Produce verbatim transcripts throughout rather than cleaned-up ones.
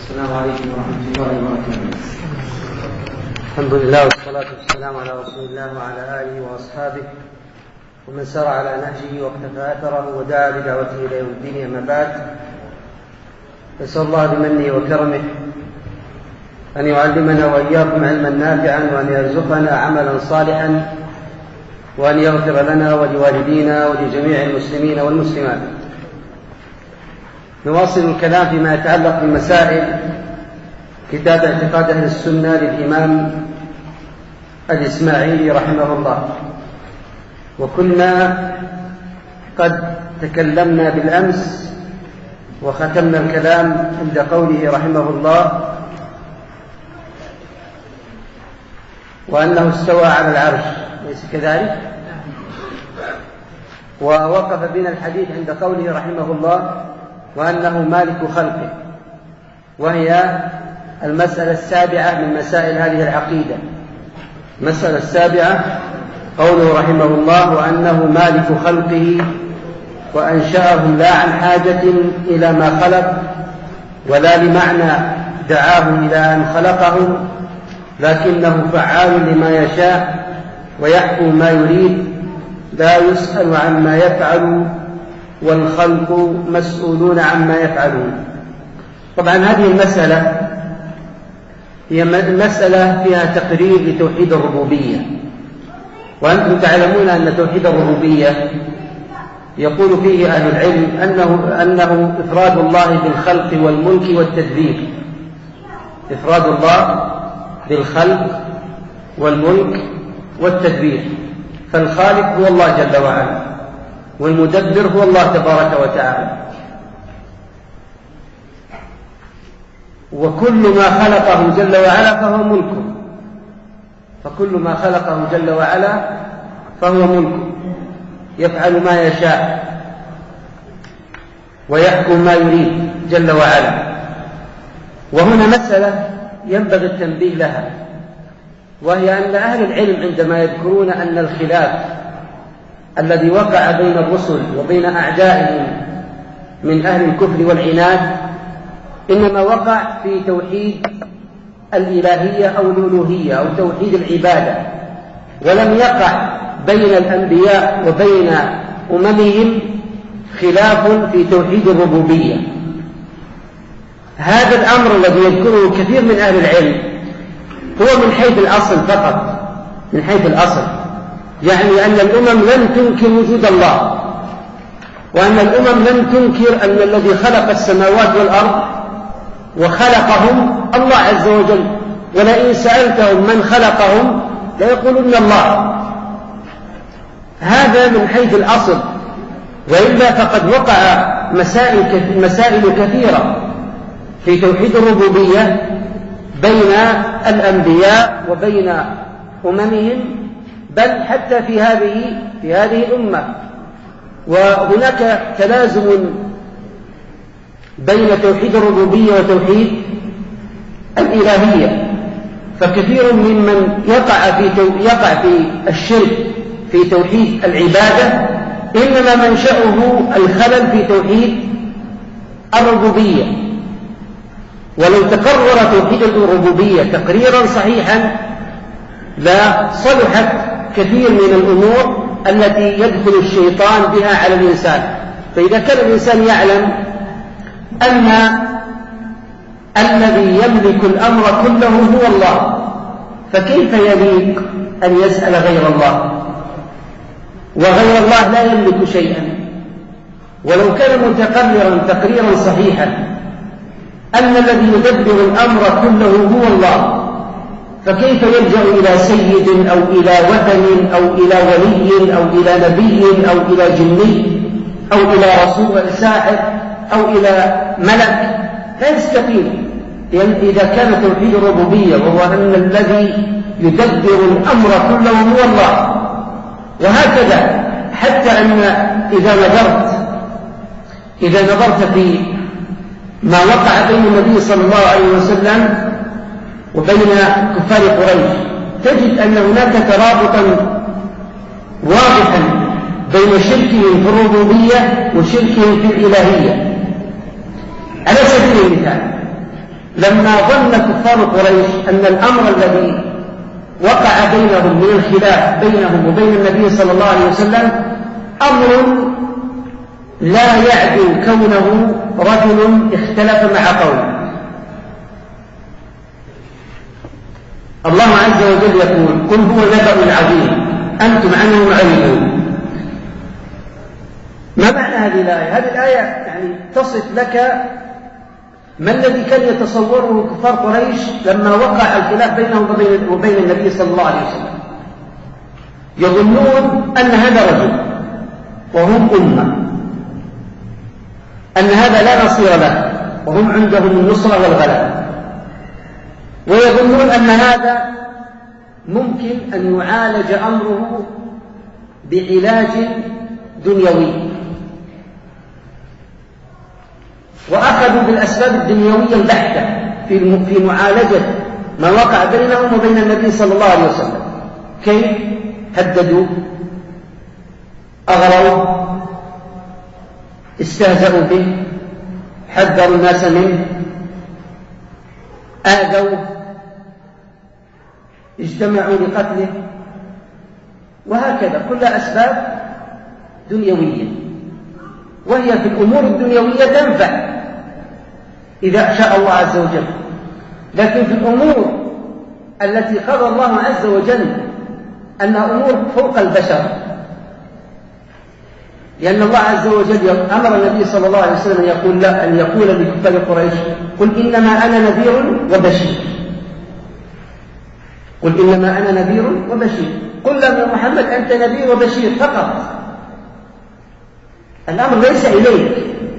السلام عليكم ورحمة الله وبركاته. الحمد لله والصلاة والسلام على رسول الله وعلى آله وأصحابه ومن سار على نهجه واقتفى أثره ودعا بدعوته إلى يوم الدين. أما بعد، نسأل الله بمنه وكرمه أن يعلمنا وإياكم علما نافعا، وأن يرزقنا عملا صالحا، وأن يغفر لنا ولوالدينا ولجميع المسلمين والمسلمات. نواصل الكلام فيما يتعلق بمسائل كتاب اعتقاد أهل السنة للإمام الإسماعيلي رحمه الله. وكنا قد تكلمنا بالأمس وختمنا الكلام عند قوله رحمه الله وأنه استوى على العرش، ليس كذلك؟ ووقف بنا الحديث عند قوله رحمه الله وأنه مالك خلقه، وهي المسألة السابعة من مسائل هذه العقيدة. المسألة السابعة قوله رحمه الله وأنه مالك خلقه وأنشأهم لا عن حاجة إلى ما خلق ولا لمعنى دعاهم إلى أن خلقهم، لكنه فعال لما يشاء ويحكم ما يريد، لا يسأل عما يفعل والخلق مسؤولون عما يفعلون. طبعا هذه المسألة هي مسألة فيها تقرير لتوحيد الربوبية، وأنتم تعلمون أن توحيد الربوبية يقول فيه أهل العلم أنه, أنه إفراد الله بالخلق والملك والتدبير. إفراد الله بالخلق والملك والتدبير، فالخالق هو الله جل وعلا، والمدبر هو الله تبارك وتعالى. وكل ما خلقه جل وعلا فهو ملكه، فكل ما خلقه جل وعلا فهو ملكه، يفعل ما يشاء ويحكم ما يريد جل وعلا. وهنا مسألة ينبغي التنبيه لها، وهي أن أهل العلم عندما يذكرون أن الخلاف الذي وقع بين الرسل وبين أعدائهم من أهل الكفر والعناد إنما وقع في توحيد الإلهية أو الألوهية أو توحيد العبادة، ولم يقع بين الأنبياء وبين أممهم خلاف في توحيد الربوبية. هذا الأمر الذي يذكره كثير من أهل العلم هو من حيث الأصل فقط، من حيث الأصل، يعني أن الأمم لم تنكر وجود الله، وأن الأمم لم تنكر أن الذي خلق السماوات والأرض وخلقهم الله عز وجل، ولئن سألتهم من خلقهم ليقولون الله. هذا من حيث الأصل، وإلا فقد وقع مسائل مسائل كثيرة في توحيد الربوبية بين الأنبياء وبين أممهم، بل حتى في هذه في هذه الأمة. وهناك تلازم بين توحيد الربوبية وتوحيد الإلهية، فكثير ممن يقع في يقع في الشرك في توحيد العبادة إنما منشأه الخلل في توحيد الربوبية. ولو تقرر توحيد الربوبية تقريرا صحيحا لا صلحت كثير من الأمور التي يدخل الشيطان بها على الإنسان. فإذا كان الإنسان يعلم أن الذي يملك الأمر كله هو الله، فكيف يليق أن يسأل غير الله؟ وغير الله لا يملك شيئا. ولو كان متقررا تقريرا صحيحا أن الذي يدبر الأمر كله هو الله، فكيف يلجأ إلى سيد أو إلى وثن أو إلى ولي أو إلى نبي أو إلى جني أو إلى رسول ساحر أو إلى ملك؟ لا يستقيم. يعني إذا كان توحيد الربوبية وهو أن الذي يدبر الأمر كله هو الله. وهكذا حتى أن إذا نظرت إذا نظرت في ما وقع بين النبي صلى الله عليه وسلم وبين كفار قريش تجد أن هناك ترابطا واضحا بين شركهم في الربوبية وشركهم في الإلهية. على سبيل المثال لما ظن كفار قريش أن الأمر الذي وقع بينهم من الخلاف بينهم وبين النبي صلى الله عليه وسلم أمر لا يعدو كونه رجل اختلف مع قوم. الله عز وجل يقول: قل هو نبأ عظيم أنتم عنه معرضون. ما معنى هذه الآية؟ هذه الآية يعني تصف لك ما الذي كان يتصوره كفار قريش لما وقع الخلاف بينهم وبين النبي صلى الله عليه وسلم. يظنون أن هذا رجل وهم أمة، أن هذا لا نصير له وهم عندهم النصرة والغلبة، ويظنون أن هذا ممكن أن يعالج أمره بعلاج دنيوي، وأخذوا بالأسباب الدنيوية البحتة في معالجة ما وقع بينهم وبين النبي صلى الله عليه وسلم. كيف؟ هددوا، أغروا، استهزأوا به، حذروا الناس منه، آذوا، اجتمعوا لقتله، وهكذا كل أسباب دنيوية، وهي في الأمور الدنيوية تنفع إذا شاء الله عز وجل، لكن في الأمور التي قضى الله عز وجل أنها أمور فوق البشر، لأن الله عز وجل أمر النبي صلى الله عليه وسلم أن يقول لا أن يقول لكفار قريش: قل إنما أنا نذير وبشير. قل إنما أنا نذير وبشير. قل لهم يا محمد أنت نذير وبشير فقط، الأمر ليس إليك،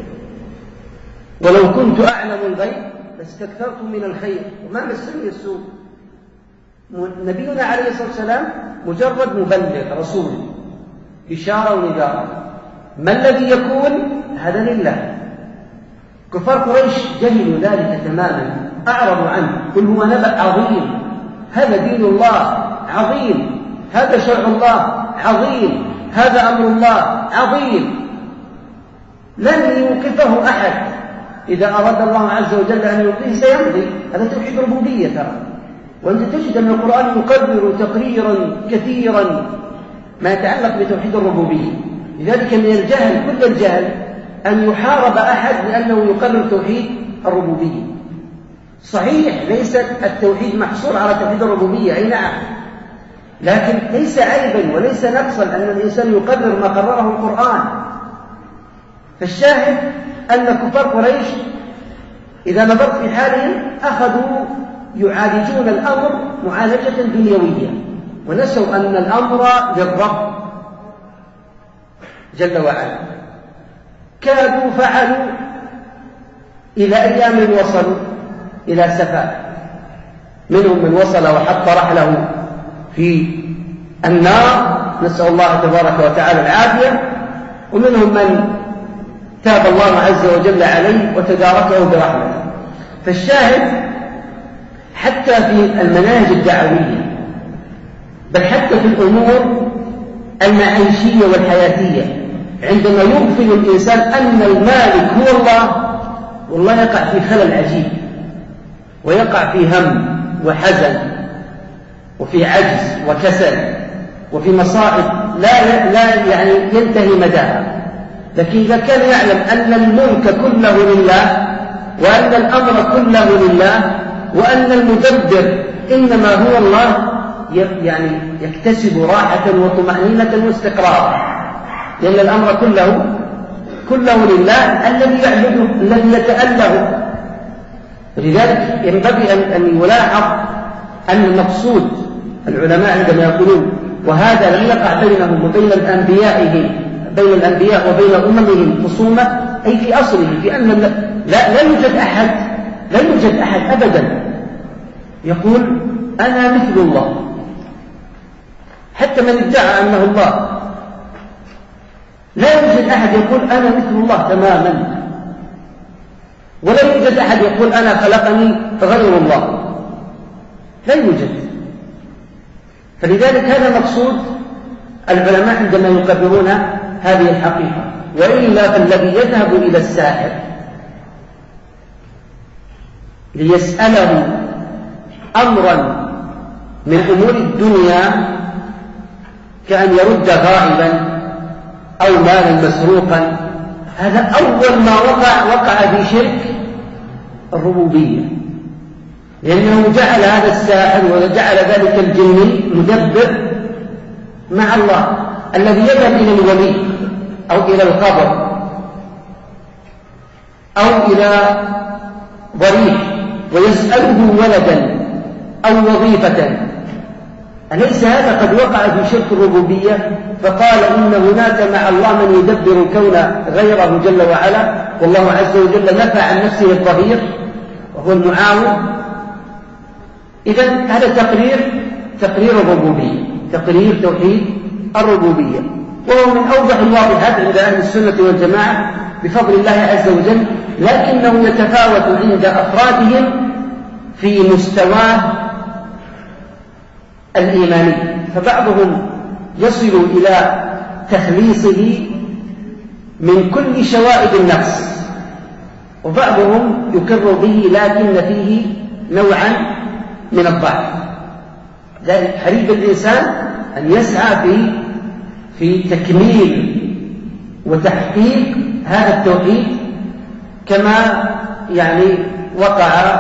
ولو كنت أعلم الغيب لاستكثرت من الخير وما مسني السوء. نبينا عليه الصلاة والسلام مجرد مبلغ رسول، بشارة ونذارة. ما الذي يكون؟ هذا لله. كفار قريش جهلوا ذلك تماما، أعرضوا عنه. قل هو نبأ عظيم، هذا دين الله عظيم، هذا شرع الله عظيم، هذا أمر الله عظيم، لن يوقفه أحد. إذا أراد الله عز وجل أن يلقيه سيمضي. هذا توحيد ربوبية ترى. وأنت تجد أن القرآن يقرر تقريرا كثيرا ما يتعلق بتوحيد الربوبية. لذلك من الجهل، كل الجهل، أن يحارب أحد لأنه يقرر توحيد الربوبية. صحيح ليس التوحيد محصور على توحيد الربوبية، أي نعم، لكن ليس عيبا وليس نقصا أن الإنسان يقرر ما قرره القرآن. فالشاهد أن كفار قريش إذا نظرت في حالهم أخذوا يعالجون الأمر معالجة دنيوية، ونسوا أن الأمر للرب جل وعلا. كادوا فعلوا إلى أيام وصلوا إلى سفاء. منهم من وصل وحط رحله في النار، نسأل الله تبارك وتعالى العافية، ومنهم من تاب الله عز وجل عليه وتداركه برحمته. فالشاهد حتى في المناهج الدعوية، بل حتى في الأمور المعيشية والحياتية، عندما يغفل الإنسان أن المالك هو الله، والله يقع في خلل عجيب، ويقع في هم وحزن وفي عجز وكسل وفي مصائب لا لا يعني ينتهي مداها. لكن إذا كان يعلم أن الملك كله لله، وأن الأمر كله لله، وأن المدبر إنما هو الله، يعني يكتسب راحة وطمأنينة واستقرار، لأن الأمر كله كله لله الذي يعبده الذي يتأله. لذلك ينبغي أن يلاحظ أن المقصود، العلماء عندما يقولون وهذا لم يقع بينهم وبين أنبيائهم بين الأنبياء وبين أممهم خصومة، أي في أصله، في أن لا, لا يوجد أحد لا يوجد أحد أبدا يقول أنا مثل الله، حتى من ادعى أنه الله لا يوجد أحد يقول أنا مثل الله تماما، ولا يوجد أحد يقول أنا خلقني غير الله، لا يوجد. فلذلك هذا مقصود العلماء عندما يقررون هذه الحقيقة. وإلا فالذي يذهب إلى الساحر ليسأله أمرا من أمور الدنيا كأن يرد غائبا أو مالا مسروقا، هذا أول ما وقع وقع في شرك الربوبية، لأنه جعل هذا الساحر وجعل ذلك الجني مدبر مع الله، الذي يذهب إلى الولي أو إلى القبر أو إلى ضريح ويسأله ولدا أو وظيفة، أليس هذا قد وقع في شرك الربوبية؟ فقال إن هناك مع الله من يدبر الكون غيره جل وعلا، والله عز وجل نفى عن نفسه الظهير وهو المعاون. إذن هذا تقرير تقرير الربوبية، تقرير توحيد الربوبية، وهو من أوضح الواضحات عند أهل السنة والجماعة بفضل الله عز وجل، لكنه يتفاوت عند أفرادهم في مستواه الإيماني، فبعضهم يصل إلى تخليصه من كل شوائب النقص، وبعضهم يقر به لكن فيه نوعا من الضعف. ذلك حري الإنسان أن يسعى في في تكميل وتحقيق هذا التوحيد كما يعني وقع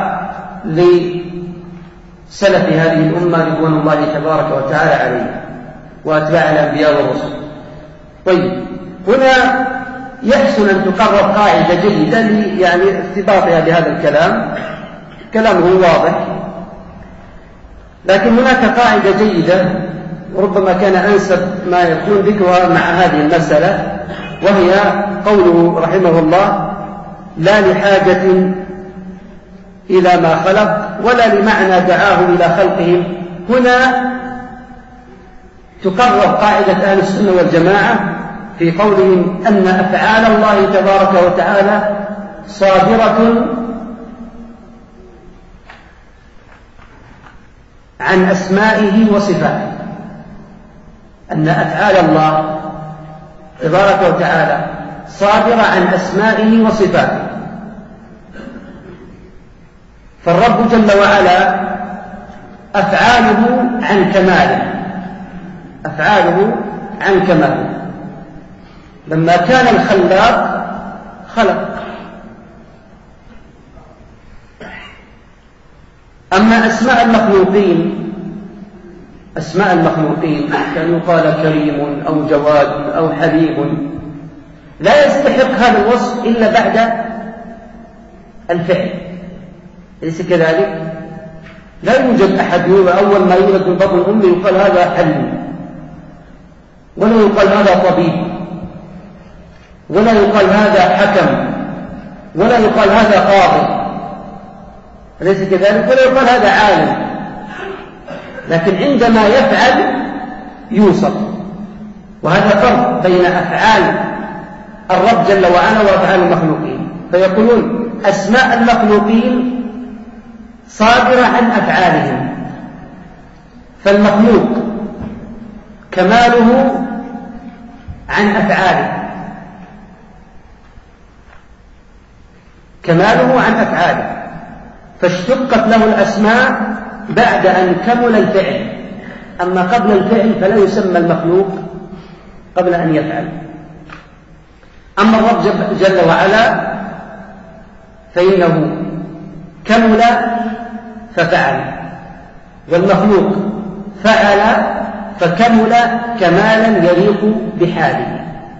لسلف هذه الأمة رضوان الله تبارك وتعالى عليه وأتباع الأنبياء والرسل. طيب، هنا يحسن أن تقرر قاعدة جيدة يعني ارتباطها بهذا الكلام، كلامه واضح، لكن هناك قاعدة جيدة وربما كان أنسب ما يكون ذكرها مع هذه المسألة، وهي قوله رحمه الله: لا لحاجة إلى ما خلق ولا لمعنى دعاه إلى خلقهم. هنا تقرر قاعدة أهل السنة والجماعة في قولهم أن أفعال الله تبارك وتعالى صادرة عن أسمائه وصفاته، أن أفعال الله تبارك وتعالى صادرة عن أسمائه وصفاته، فالرب جل وعلا أفعاله عن كماله، أفعاله عن كماله. لما كان الخلاق خلق، أما أسماء المخلوقين أسماء المخلوقين كان يقال كريم أو جواد أو حليم، لا يستحق هذا الوصف إلا بعد الفعل، ليس كذلك؟ لا يوجد أحد أول ما يولد من بطن أمه يقال هذا حليم، ولا يقال هذا طبيب، ولا يقال هذا حكم، ولا يقال هذا قاضي، أليس كذلك؟ ولا يقال هذا عالم، لكن عندما يفعل يوصف. وهذا فرق بين أفعال الرب جل وعلا وأفعال المخلوقين، فيقولون أسماء المخلوقين صادرة عن أفعالهم، فالمخلوق كماله عن أفعاله، كماله عن أفعاله، فاشتقت له الأسماء بعد أن كمل الفعل، أما قبل الفعل فلا يسمى المخلوق قبل أن يفعل. أما الرب جل وعلا فإنه كمل ففعل، والمخلوق فعل فكمل كمالا يليق بحاله.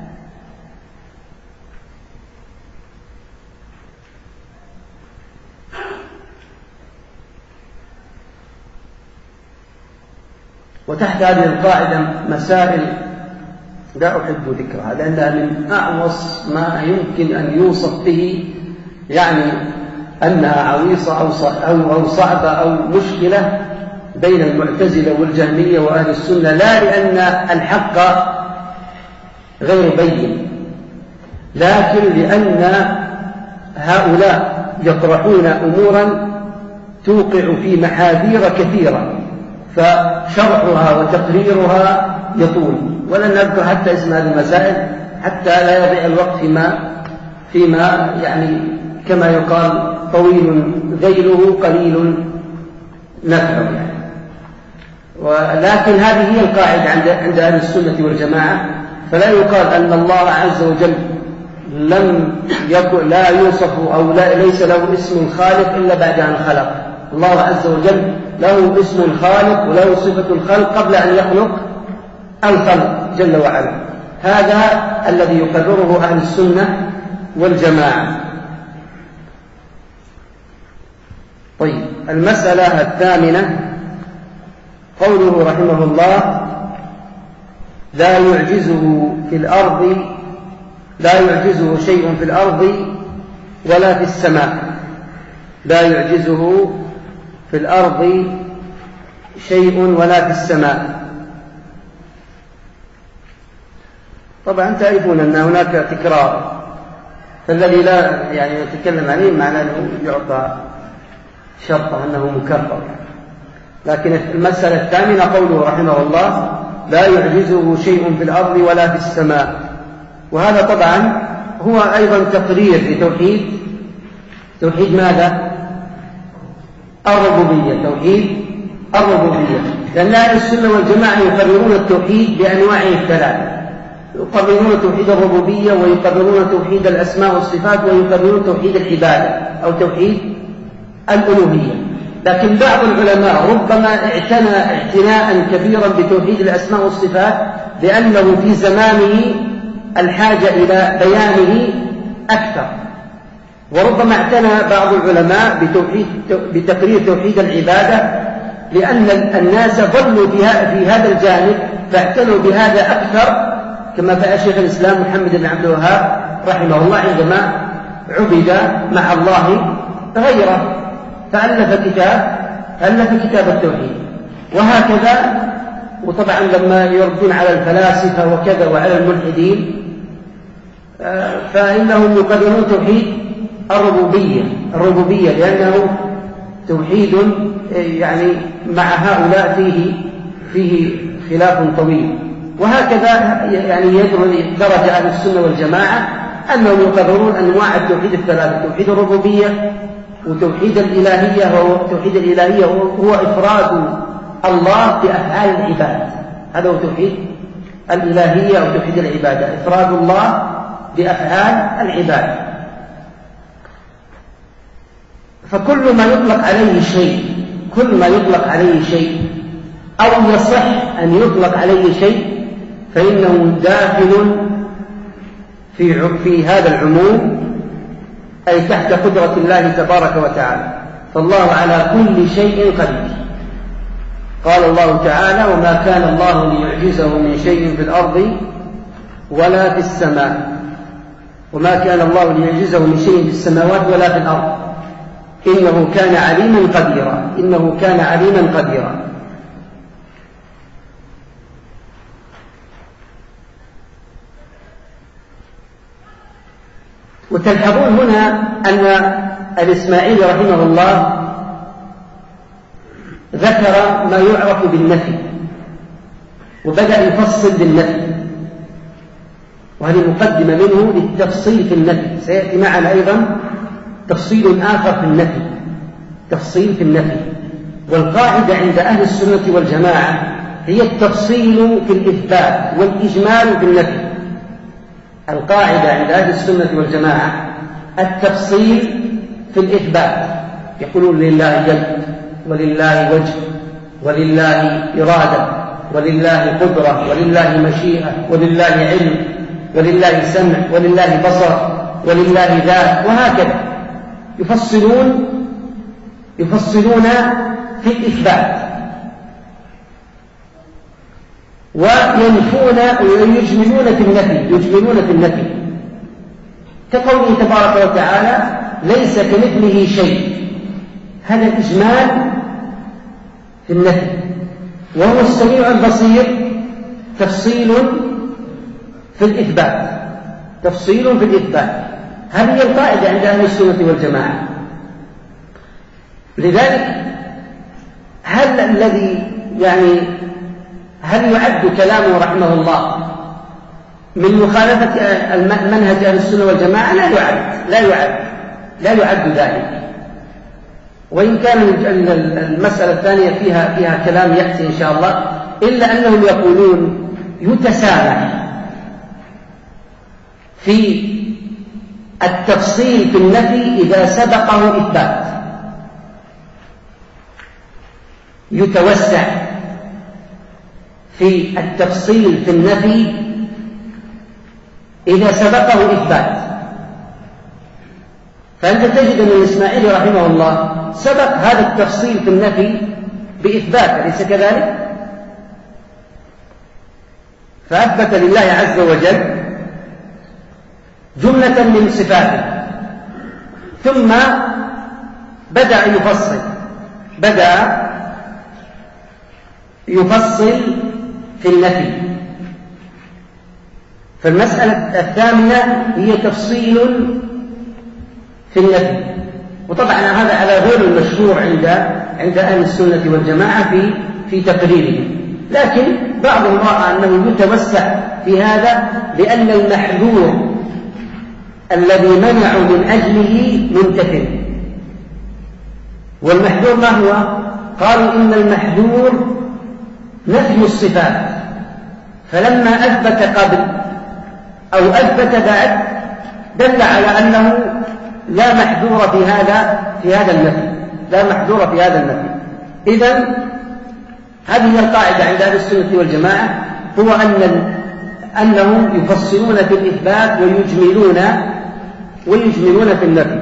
وتحت هذه القاعدة مسائل لا أحب ذكرها لأنها من أعوص ما يمكن أن يوصف به، يعني أنها عويصة أو صعبة أو مشكلة بين المعتزلة والجهمية وأهل السنة، لا لأن الحق غير بين، لكن لأن هؤلاء يطرحون أمورا توقع في محاذير كثيرة، فشرحها وتقريرها يطول، ولن نذكر حتى اسم هذه المسائل حتى لا يضيع الوقت فيما فيما يعني كما يقال طويل ذيله قليل نفعه يعني. ولكن هذه هي القاعدة عند عند أهل السنة والجماعة، فلا يقال أن الله عز وجل لم يكن لا يوصف أو لا ليس له اسم خالق إلا بعد أن خلق. الله عز وجل له اسم الخالق وله صفة الخلق قبل أن يخلق الخلق جل وعلا. هذا الذي يقرره أهل السنة والجماعة. طيب، المسألة الثامنة قوله رحمه الله: لا يعجزه في الأرض لا يعجزه شيء في الأرض ولا في السماء. لا يعجزه في الأرض شيء ولا في السماء. طبعا تعرفون أن هناك تكرار، فالذي لا يعني نتكلم عليه معناه أنه يعطى شرطة أنه مكرر. لكن المسألة الثامنة قوله رحمه الله: لا يعجزه شيء في الأرض ولا في السماء. وهذا طبعا هو أيضا تقرير لتوحيد توحيد ماذا؟ الربوبية. توحيد الربوبية، لأن أهل السنة والجماعة يقررون التوحيد بأنواعه الثلاثة. يقررون توحيد الربوبية، ويقررون توحيد الأسماء والصفات، ويقررون توحيد العبادة أو توحيد الألوهية. لكن بعض العلماء ربما اعتنى اعتناء كبيرا بتوحيد الأسماء والصفات لأنه في زمانه الحاجة إلى بيانه أكثر، وربما اعتنى بعض العلماء بتوحيد بتقرير توحيد العبادة لأن الناس ظلوا في هذا الجانب فاعتنوا بهذا أكثر، كما فعل شيخ الإسلام محمد بن عبد الوهاب رحمه الله عندما عبد مع الله غيره فألف كتاب ألف كتاب التوحيد. وهكذا، وطبعا لما يردون على الفلاسفة وكذا وعلى الملحدين فإنهم يقررون توحيد الربوبية الربوبية لأنه توحيد يعني مع هؤلاء فيه فيه خلاف طويل. وهكذا يعني درجة أهل السنة والجماعة أنهم يقررون أنواع التوحيد الثلاثة: توحيد الربوبية وتوحيد الإلهية. وتوحيد الإلهية هو إفراد الله بأفعال العباد. هذا هو توحيد الإلهية أو توحيد العبادة، إفراد الله بأفعال العباد. فكل ما يطلق عليه شيء كل ما يطلق عليه شيء أو يصح أن يطلق عليه شيء فإنه داخل في في هذا العموم، أي تحت قدرة الله تبارك وتعالى. فالله على كل شيء قدير. قال الله تعالى: وما كان الله ليعجزه من شيء في الأرض ولا في السماء. وما كان الله ليعجزه من شيء في السماوات ولا في الأرض إنه كان عليما قديرا إنه كان عليما قديرا. وتلحظون هنا أن الإسماعيلي رحمه الله ذكر ما يعرف بالنفي وبدأ يفصل بالنفي، وهذه مقدمة منه للتفصيل في النفي. سيأتي معنا أيضا تفصيل آخر في النفي تفصيل في النفي. والقاعدة عند أهل السنة والجماعة هي التفصيل في الإثبات والإجمال في النفي. القاعدة عند أهل السنة والجماعة التفصيل في الإثبات. يقولون لله يد ولله وجه ولله إرادة ولله قدرة ولله مشيئة ولله علم ولله سمع ولله بصر ولله ذات، وهكذا يفصلون يفصلون في الإثبات وينفون ويجملون في النفي يجملون في النفي كقوله تبارك وتعالى: ليس كمثله شيء. هذا الإجمال في النفي. وهو السميع البصير تفصيل في الإثبات تفصيل في الإثبات. هذه هي القاعدة عند أهل السنة والجماعة. لذلك هل الذي يعني هل يعد كلامه رحمه الله من مخالفة منهج أهل السنة والجماعة؟ لا يعد لا يعد لا يعد ذلك. وإن كان المسألة الثانية فيها, فيها كلام يأتي إن شاء الله، إلا أنهم يقولون يتسامح في التفصيل في النفي إذا سبقه إثبات، يتوسع في التفصيل في النفي إذا سبقه إثبات. فأنت تجد أن الإسماعيلي رحمه الله سبق هذا التفصيل في النفي بإثبات، أليس كذلك؟ فأثبت لله عز وجل جملة من صفاته، ثم بدأ يفصل بدأ يفصل في النفي. فالمسألة الثامنة هي تفصيل في النفي، وطبعا هذا على غير المشروع عند عند أهل السنة والجماعة في في تقريره، لكن بعضهم رأى أنه يتوسع في هذا لأن المحذور الذي منعوا من أجله منتفٍ. والمحذور ما هو؟ قالوا إن المحذور نفي الصفات، فلما أثبت قبل أو أثبت بعد دل على أنه لا محذور في هذا في هذا النفي، لا محذور في هذا النفي. إذن هذه القاعدة عند أهل السنة والجماعة، هو أن أنهم يفصلون في الإثبات ويجملون ويجملون في النفي.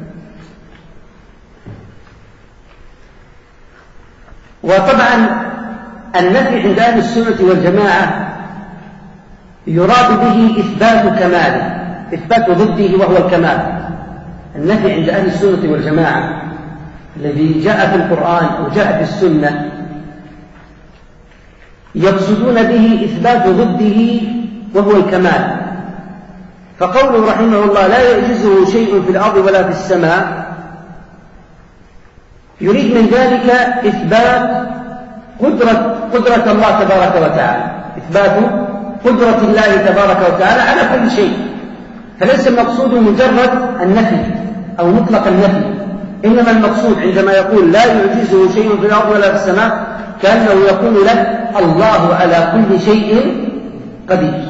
وطبعا النفي عند أهل السنة والجماعة يراد به إثبات كماله، إثبات ضده وهو الكمال. النفي عند أهل السنة والجماعة الذي جاء في القرآن وجاء في السنة يقصدون به إثبات ضده وهو الكمال. فقوله رحمه الله لا يعجزه شيء في الأرض ولا في السماء، يريد من ذلك إثبات قدرة, قدرة الله تبارك وتعالى، إثبات قدرة الله تبارك وتعالى على كل شيء. فليس المقصود مجرد النفي أو مطلق النفي، إنما المقصود عندما يقول لا يعجزه شيء في الأرض ولا في السماء كأنه يقول لك الله على كل شيء قدير.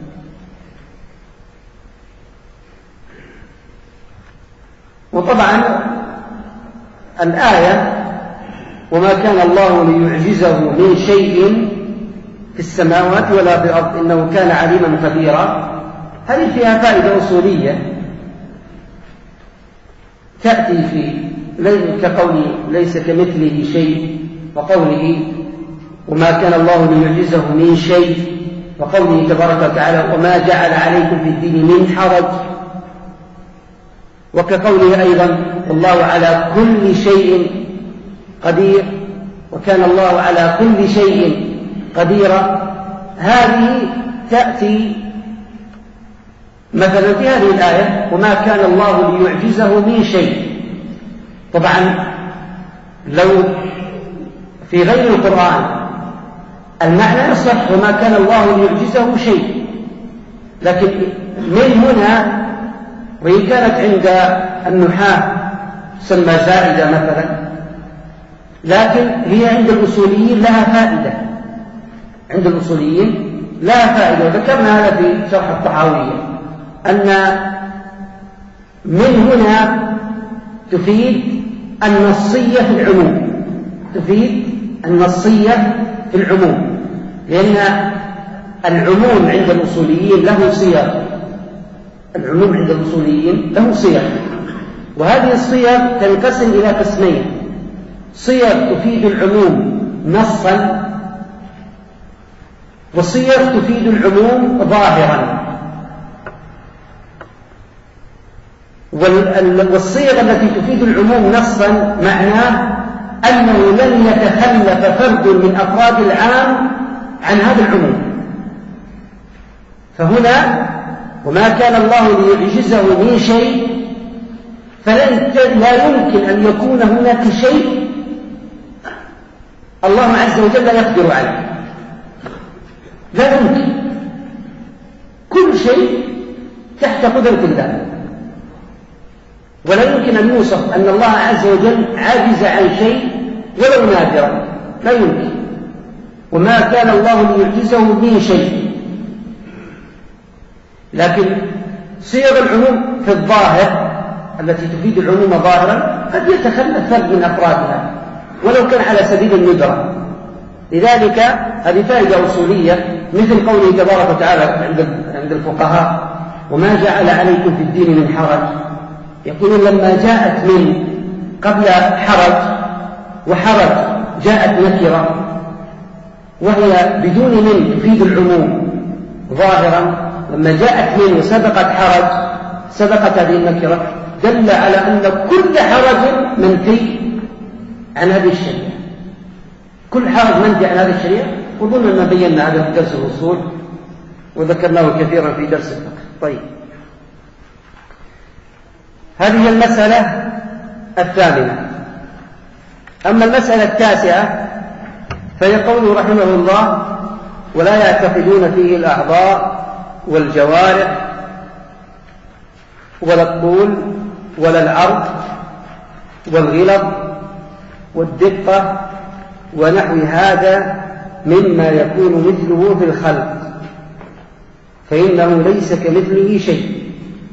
وطبعا الآية وما كان الله ليعجزه من شيء في السماوات ولا في الأرض إنه كان عليما قديرا، هذه فيها فائدة أصولية تأتي في كقول ليس كمثله شيء، وقوله وما كان الله ليعجزه من شيء، وقوله تبارك وتعالى وما جعل عليكم في الدين من حرج، وكقوله أيضا والله على كل شيء قدير وكان الله على كل شيء قديرا. هذه تأتي مثلا في هذه الآية وما كان الله ليعجزه من شيء. طبعا لو في غير القرآن المعنى يصح وما كان الله ليعجزه شيء، لكن من هنا وإن كانت عند النحاة تسمى زائدة مثلا، لكن هي عند الأصوليين لها فائدة، عند الأصوليين لها فائدة. وذكرنا هذا في شرح الطحاوية أن من هنا تفيد النصية في العموم، تفيد النصية في العموم، لأن العموم عند الأصوليين له صيغ، العموم عند الأصوليين له صيغ، وهذه الصيغ تنقسم إلى قسمين: صيغ تفيد العموم نصا، وصيغ تفيد العموم ظاهرا. والصيغ التي تفيد العموم نصا معناه أنه لن يتخلف فرد من أفراد العام عن هذا العموم. فهنا وما كان الله ليعجزه من شيء، فلا يمكن أن يكون هناك شيء الله عز وجل لا يقدر عليه، لا يمكن، كل شيء تحت قدرة الله. ولا يمكن أن يوصف أن الله عز وجل عاجز عن شيء ولو نادرا، لا يمكن، وما كان الله ليعجزه من شيء. لكن صيغ العموم في الظاهر التي تفيد العموم ظاهرا قد يتخلف فرد من أفرادها ولو كان على سبيل الندرة. لذلك هذه فائدة أصولية مثل قوله تبارك وتعالى عند الفقهاء: وما جعل عليكم في الدين من حرج. يقولون لما جاءت من قبل حرج وحرج جاءت نكرة وهي بدون من تفيد العموم ظاهرا، لما جاءت من وسبقت حرج سبقت هذه النكرة دل على أن كل حرج منفي عن هذه الشريعة، كل حرج منفي عن هذه الشريعة. وظن أن بينا هذا في درس الأصول وذكرناه كثيرا في درس الفقه. طيب، هذه المسألة الثامنة. أما المسألة التاسعة فهي قوله رحمه الله: ولا يعتقدون فيه الأعضاء والجوارح ولا الطول ولا العرض والغلظ والدقة ونحو هذا مما يكون مثله في الخلق، فإنه ليس كمثله شيء.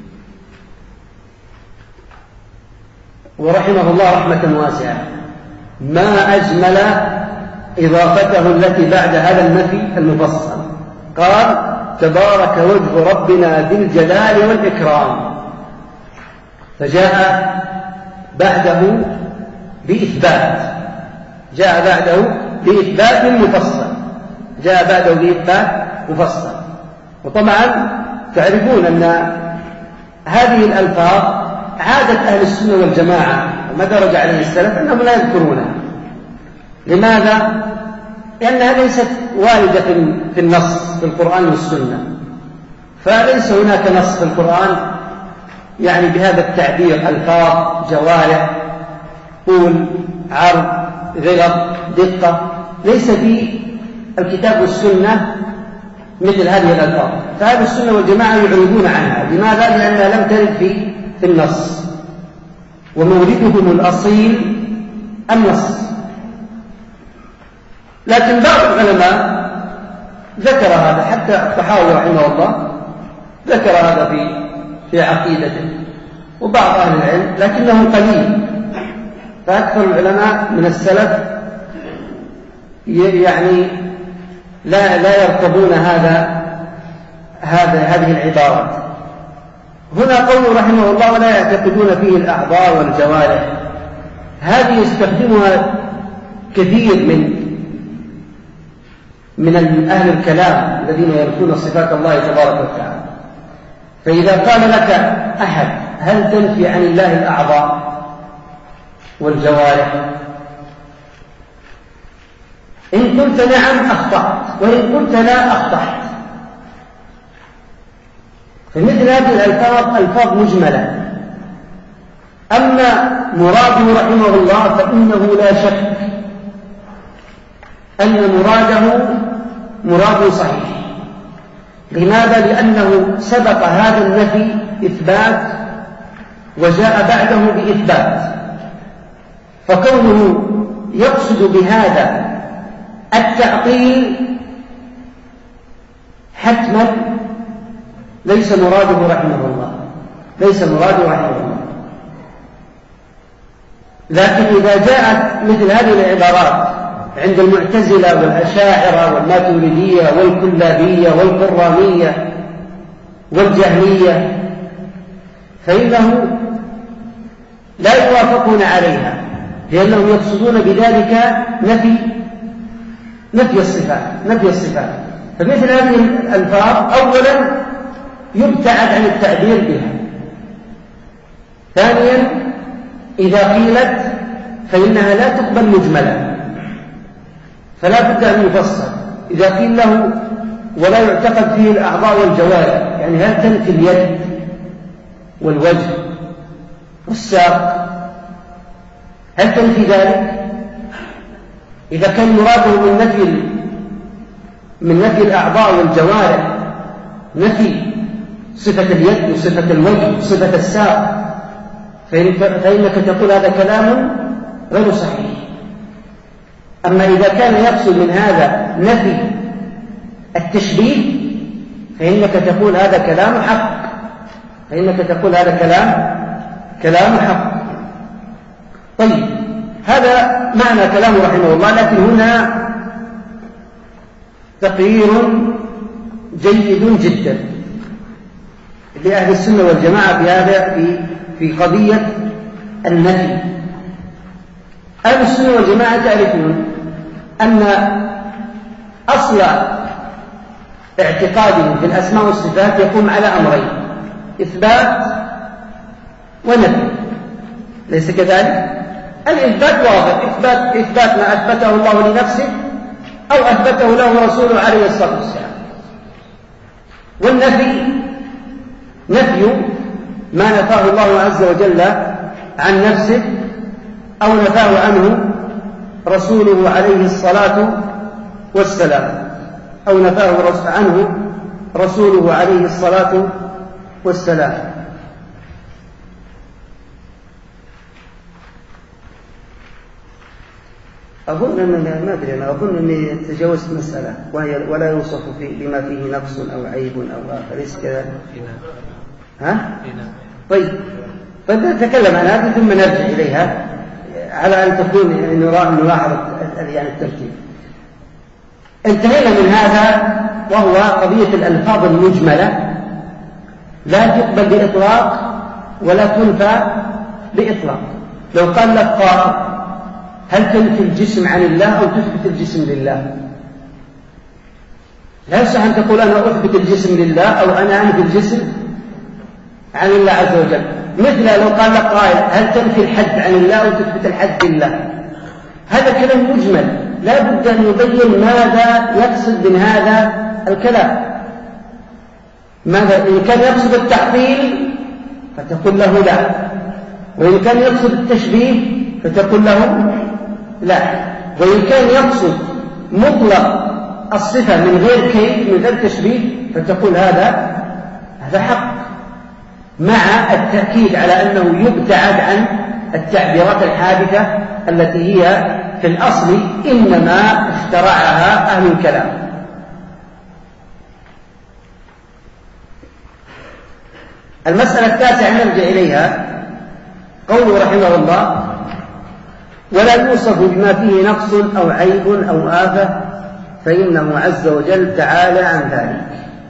ورحمه الله رحمة واسعة، ما أجمل إضافته التي بعد هذا النفي المفصل. قال: تبارك وجه ربنا ذي الجلال والإكرام، فجاء بعده بإثبات، جاء بعده بإثبات مفصل، جاء بعده بإثبات مفصل. وطبعا تعرفون أن هذه الألفاظ عادة أهل السنة والجماعة وما درج عليه السلف أنهم لا يذكرونها. لماذا؟ لأنها ليست واردة في النص في القرآن والسنة، فليس هناك نص في القرآن يعني بهذا التعبير: ألفاظ، جوارح، طول، عرض، غلظ، دقة، ليس في الكتاب والسنة مثل هذه الألفاظ. فهذه السنة والجماعة يعرضون عنها. لماذا؟ لأنها لم ترد في في النص، وموردهم الأصيل النص. لكن بعض العلماء ذكر هذا، حتى الطحاوي رحمه الله ذكر هذا في في عقيدته، وبعض أهل العلم، لكنه قليل. فأكثر العلماء من السلف يعني لا لا يرتضون هذا هذا هذه العبارات. هنا قول رحمه الله: ولا يعتقدون فيه الأعضاء والجوارح، هذه يستخدمها كثير من من أهل الكلام الذين ينفون صفات الله تبارك وتعالى. فإذا قال لك أحد: هل تنفي عن الله الأعضاء والجوارح؟ إن قلت نعم أخطأت، وإن قلت لا أخطأت. فمثل هذه الألفاظ ألفاظ مجملة. أما مراده رحمه الله فإنه لا شك أن مراده مراد صحيح. لماذا؟ لأنه سبق هذا النفي إثبات وجاء بعده بإثبات، فكونه يقصد بهذا التعطيل حتما ليس مراده رحمه الله، ليس مراده رحمه الله. لكن إذا جاءت مثل هذه العبارات عند المعتزلة والأشاعرة والماتريدية والكلابية والقرامية والجهمية فإنه لا يوافقون عليها، لأنهم يقصدون بذلك نفي نفي الصفات نفي الصفات فمثل هذه الألفاظ أولا يبتعد عن التعبير بها. ثانيا إذا قيلت فإنها لا تقبل مجملا، فلا بد أن يفصل. إذا قيل له ولا يعتقد فيه الأعضاء والجوارح، يعني هل تنفي اليد والوجه والساق؟ هل تنفي ذلك؟ إذا كان مراده من نفي من نفي الأعضاء والجوارح نفي صفة اليد وصفة الوجه وصفة الساق، فإنك تقول هذا كلام غير صحيح. أما إذا كان يقصد من هذا نفي التشبيه فإنك تقول هذا كلام حق، فإنك تقول هذا كلام كلام حق. طيب، هذا معنى كلامه رحمه الله، لكن هنا تقرير جيد جدا لأهل السنة والجماعة في هذا في في قضية النفي. أهل السنة والجماعة تعرفون أن أصل اعتقادهم في الأسماء والصفات يقوم على أمرين: إثبات ونفي، ليس كذلك؟ الإثبات واضح، إثبات, إثبات ما أثبته الله لنفسه أو أثبته له رسوله عليه الصلاة والسلام. والنفي نفي ما نفاه الله عز وجل عن نفسه أو نفاه عنه رسوله عليه الصلاة والسلام، أو نفاه عنه رسوله عليه الصلاة والسلام. أظن أن ما أدري أنا أظن أني تجاوزت مسألة وهي ولا يوصف في بما فيه نقص أو عيب أو آخر، أليس كذلك؟ ها؟ طيب، فنتكلم عن هذه ثم نرجع إليها على أن تكون نلاحظ يعني الترتيب. انتهينا من هذا وهو قضية الألفاظ المجملة لا تقبل بإطلاق ولا تنفى بإطلاق. لو قال لك قائل هل تنفي الجسم عن الله أو تثبت الجسم لله؟ لا يصح أن تقول أنا أثبت الجسم لله أو أنا أنفي الجسم عن الله عز وجل. مثل لو قال لك قائل هل تنفي الحد عن الله أو تثبت الحد لله؟ هذا كلام مجمل، لا بد أن يبين ماذا يقصد من هذا الكلام. ماذا إن كان يقصد التعطيل فتقول له لا، وإن كان يقصد التشبيه فتقول له لا، وإن كان يقصد مطلق الصفة من غير كيف من غير تشبيه فتقول هذا هذا حق، مع التأكيد على أنه يبتعد عن التعبيرات الحادثة التي هي في الأصل إنما اخترعها أهل الكلام. المسألة التاسعة نرجع إليها، قوله رحمه الله ولا يوصف بما فيه نقص أو عيب أو آفة فإنه عز وجل تعالى عن ذلك.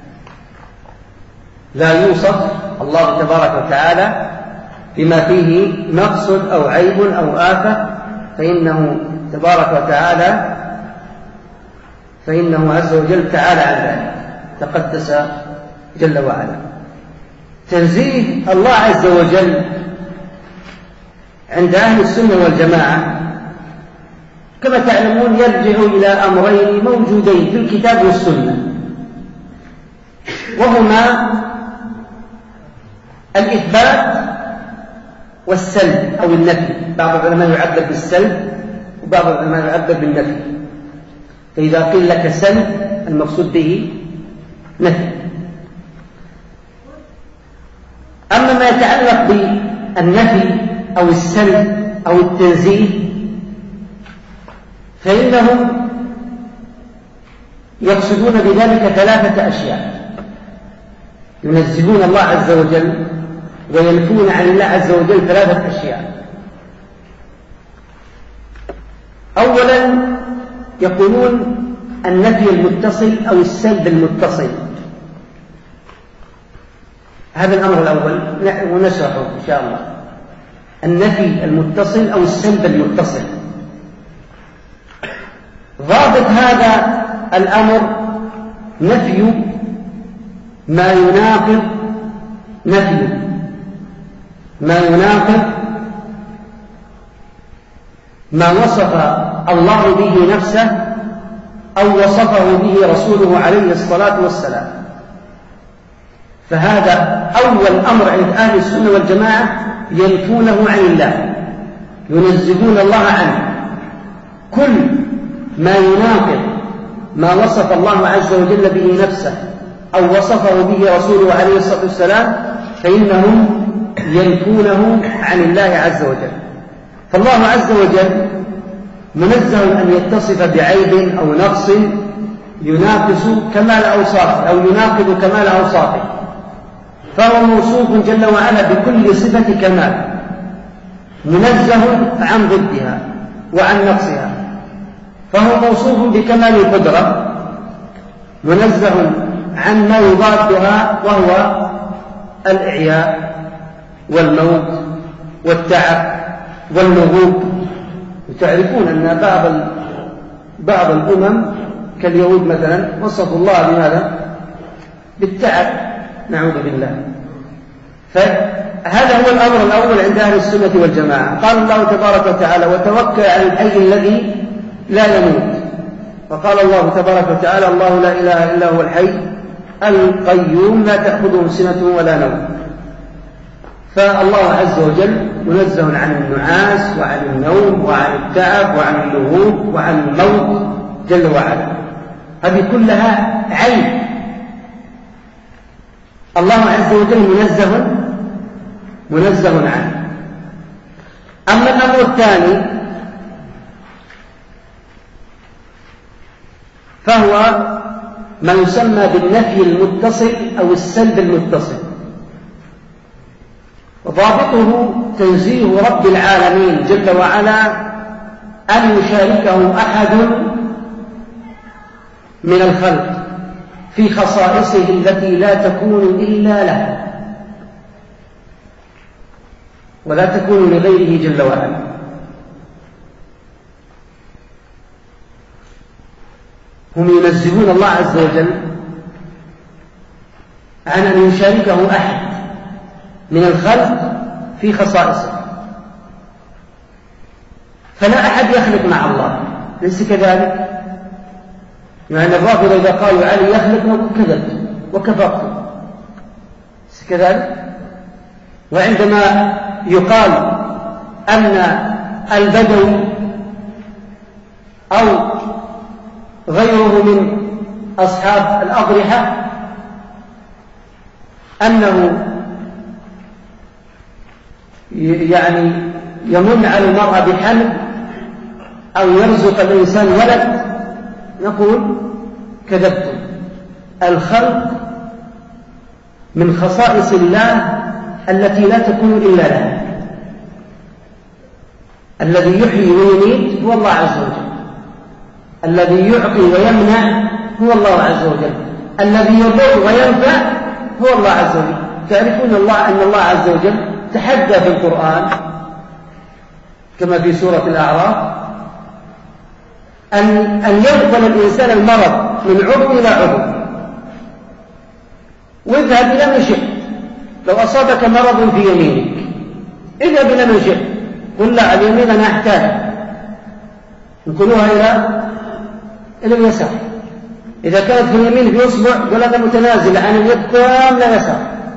لا يوصف الله تبارك وتعالى بما فيه نقص أو عيب أو آفة فإنه تبارك وتعالى فإنه عز وجل تعالى عن ذلك، تقدس جل وعلا. تنزيه الله عز وجل عند أهل السنة والجماعة كما تعلمون يرجع إلى أمرين موجودين في الكتاب والسنة، وهما الإثبات والسلب أو النفي. بعض العلماء يعبر بالسلب وبعض العلماء يعبر بالنفي. فإذا قيل لك سلب المقصود به نفي. أما ما يتعلق بالنفي أو السلب أو التنزيه فإنهم يقصدون بذلك ثلاثة أشياء: ينزهون الله عز وجل وينفون عن الله عز وجل ثلاثة أشياء. أولا يقولون النفي المتصل أو السلب المتصل. هذا الأمر الأول ونشرحه إن شاء الله. النفي المتصل أو السلب المتصل. ضابط هذا الأمر نفي ما يناقض نفي ما يناقض ما وصف الله به نفسه أو وصفه به رسوله عليه الصلاة والسلام. فهذا أول أمر عند أهل السنة والجماعة، ينفونه عن الله، ينزهون الله عنه. كل ما يناقض ما وصف الله عز وجل به نفسه أو وصفه به رسوله عليه الصلاة والسلام فإنهم ينفونه عن الله عز وجل. فالله عز وجل منزه أن يتصف بعيب أو نقص يناقص كمال أوصافه أو يناقض كمال أوصافه، فهو موصوف جل وعلا بكل صفة كمال، منزه عن ضدها وعن نقصها، فهو موصوف بكمال القدرة، منزه عن ما يضادها وهو الإعياء والموت والتعب والنغوب. وتعرفون أن بعض بعض الأمم كاليهود مثلا وصفوا الله بهذا بالتعب، نعوذ بالله. فهذا هو الأمر الأول عند أهل السنة والجماعة. قال الله تبارك وتعالى: وتوكل على الحي الذي لا يموت. وقال الله تبارك وتعالى: الله لا إله إلا هو الحي القيوم لا تأخذه سنة ولا نوم. فالله عز وجل منزه عن النعاس وعن النوم وعن التعب وعن اللهوب وعن الموت جل وعلا، هذه كلها عيب. الله عز وجل منزه منزه عنه. أما الأمر الثاني فهو ما يسمى بالنفي المتصل أو السلب المتصل، وضابطه تنزيه رب العالمين جل وعلا أن يشاركه أحد من الخلق في خصائصه التي لا تكون إلا له ولا تكون لغيره جل وعلا. هم ينزهون الله عز وجل عن أن يشاركه أحد من الخلق في خصائصه، فلا أحد يخلق مع الله، ليس كذلك. يعني الرافضة إذا قالوا علي يخلق نقول كذبت وكفرت، ليس كذلك. وعندما يقال أن البدوي أو غيره من أصحاب الأضرحة أنه يعني يمن على المرأة بحمل أو يرزق الإنسان ولد، نقول كذبتم. الخلق من خصائص الله التي لا تكون إلا له. الذي يحيي ويميت هو الله عز وجل، الذي يعطي ويمنع هو الله عز وجل، الذي يضر وينفع هو الله عز وجل. تعرفون الله أن الله عز وجل تحدى في القرآن كما في سورة الأعراف أن أن ينقل الإنسان المرض من عضو إلى عضو، واذهب إلى من شئت. لو أصابك مرض في يمينك اذهب إلى من شئت، قل لا اليمين أنا أحتاج، انقلوها إلى إلى اليسار. إذا كانت في اليمين في إصبع قل أنا متنازل عن اليد كاملة يسار،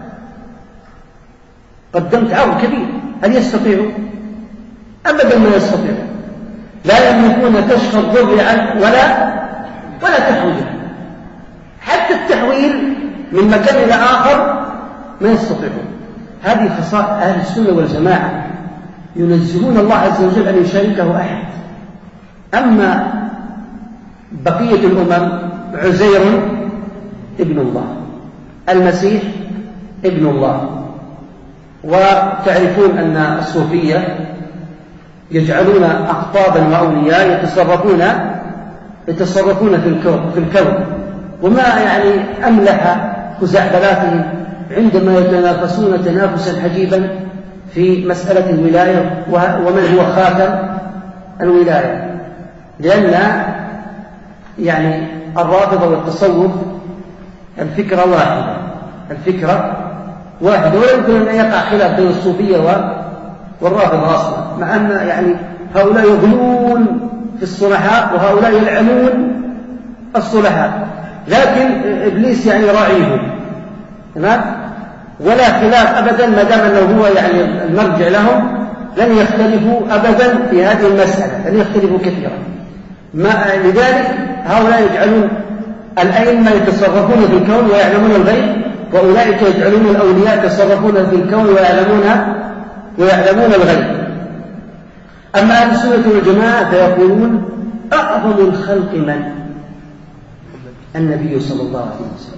قدمت عرض كبير. هل يستطيع؟ أبدا ما يستطيع. لا يملكون كشف الضر ولا ولا تحويله، حتى التحويل من مكان إلى آخر ما يستطيعون. هذه خصائص أهل السنة والجماعة، ينزهون الله عز وجل أن يشاركه أحد. أما بقية الأمم عزير ابن الله، المسيح ابن الله. وتعرفون أن الصوفية يجعلون أقطابا وأولياء يتصرفون يتصرفون في الكون, في الكون وما يعني أملح خزعبلاتهم عندما يتنافسون تنافسا حجيبا في مسألة الولاية ومن هو خاتم الولاية. لأن يعني الرافضة والتصوف الفكرة واحدة الفكرة واحدة ولا يمكن أن يقع خلاف بين الصوفية والرافضة أصلا، مع أن يعني هؤلاء يغلون في الصلحاء وهؤلاء يلعنون الصلحاء، لكن إبليس يعني راعيهم، تمام؟ ولا خلاف أبدا ما دام أنه هو يعني المرجع لهم، لن يختلفوا أبدا في هذه المسألة، لن يختلفوا كثيرا. ما لذلك هؤلاء يجعلون الأئمة يتصرفون في الكون ويعلمون الغيب وأولئك يجعلون الأولياء يتصرفون في الكون ويعلمون ويعلمون الغيب. أما أهل السنة والجماعة فيقولون أعظم الخلق من؟ النبي صلى الله عليه وسلم.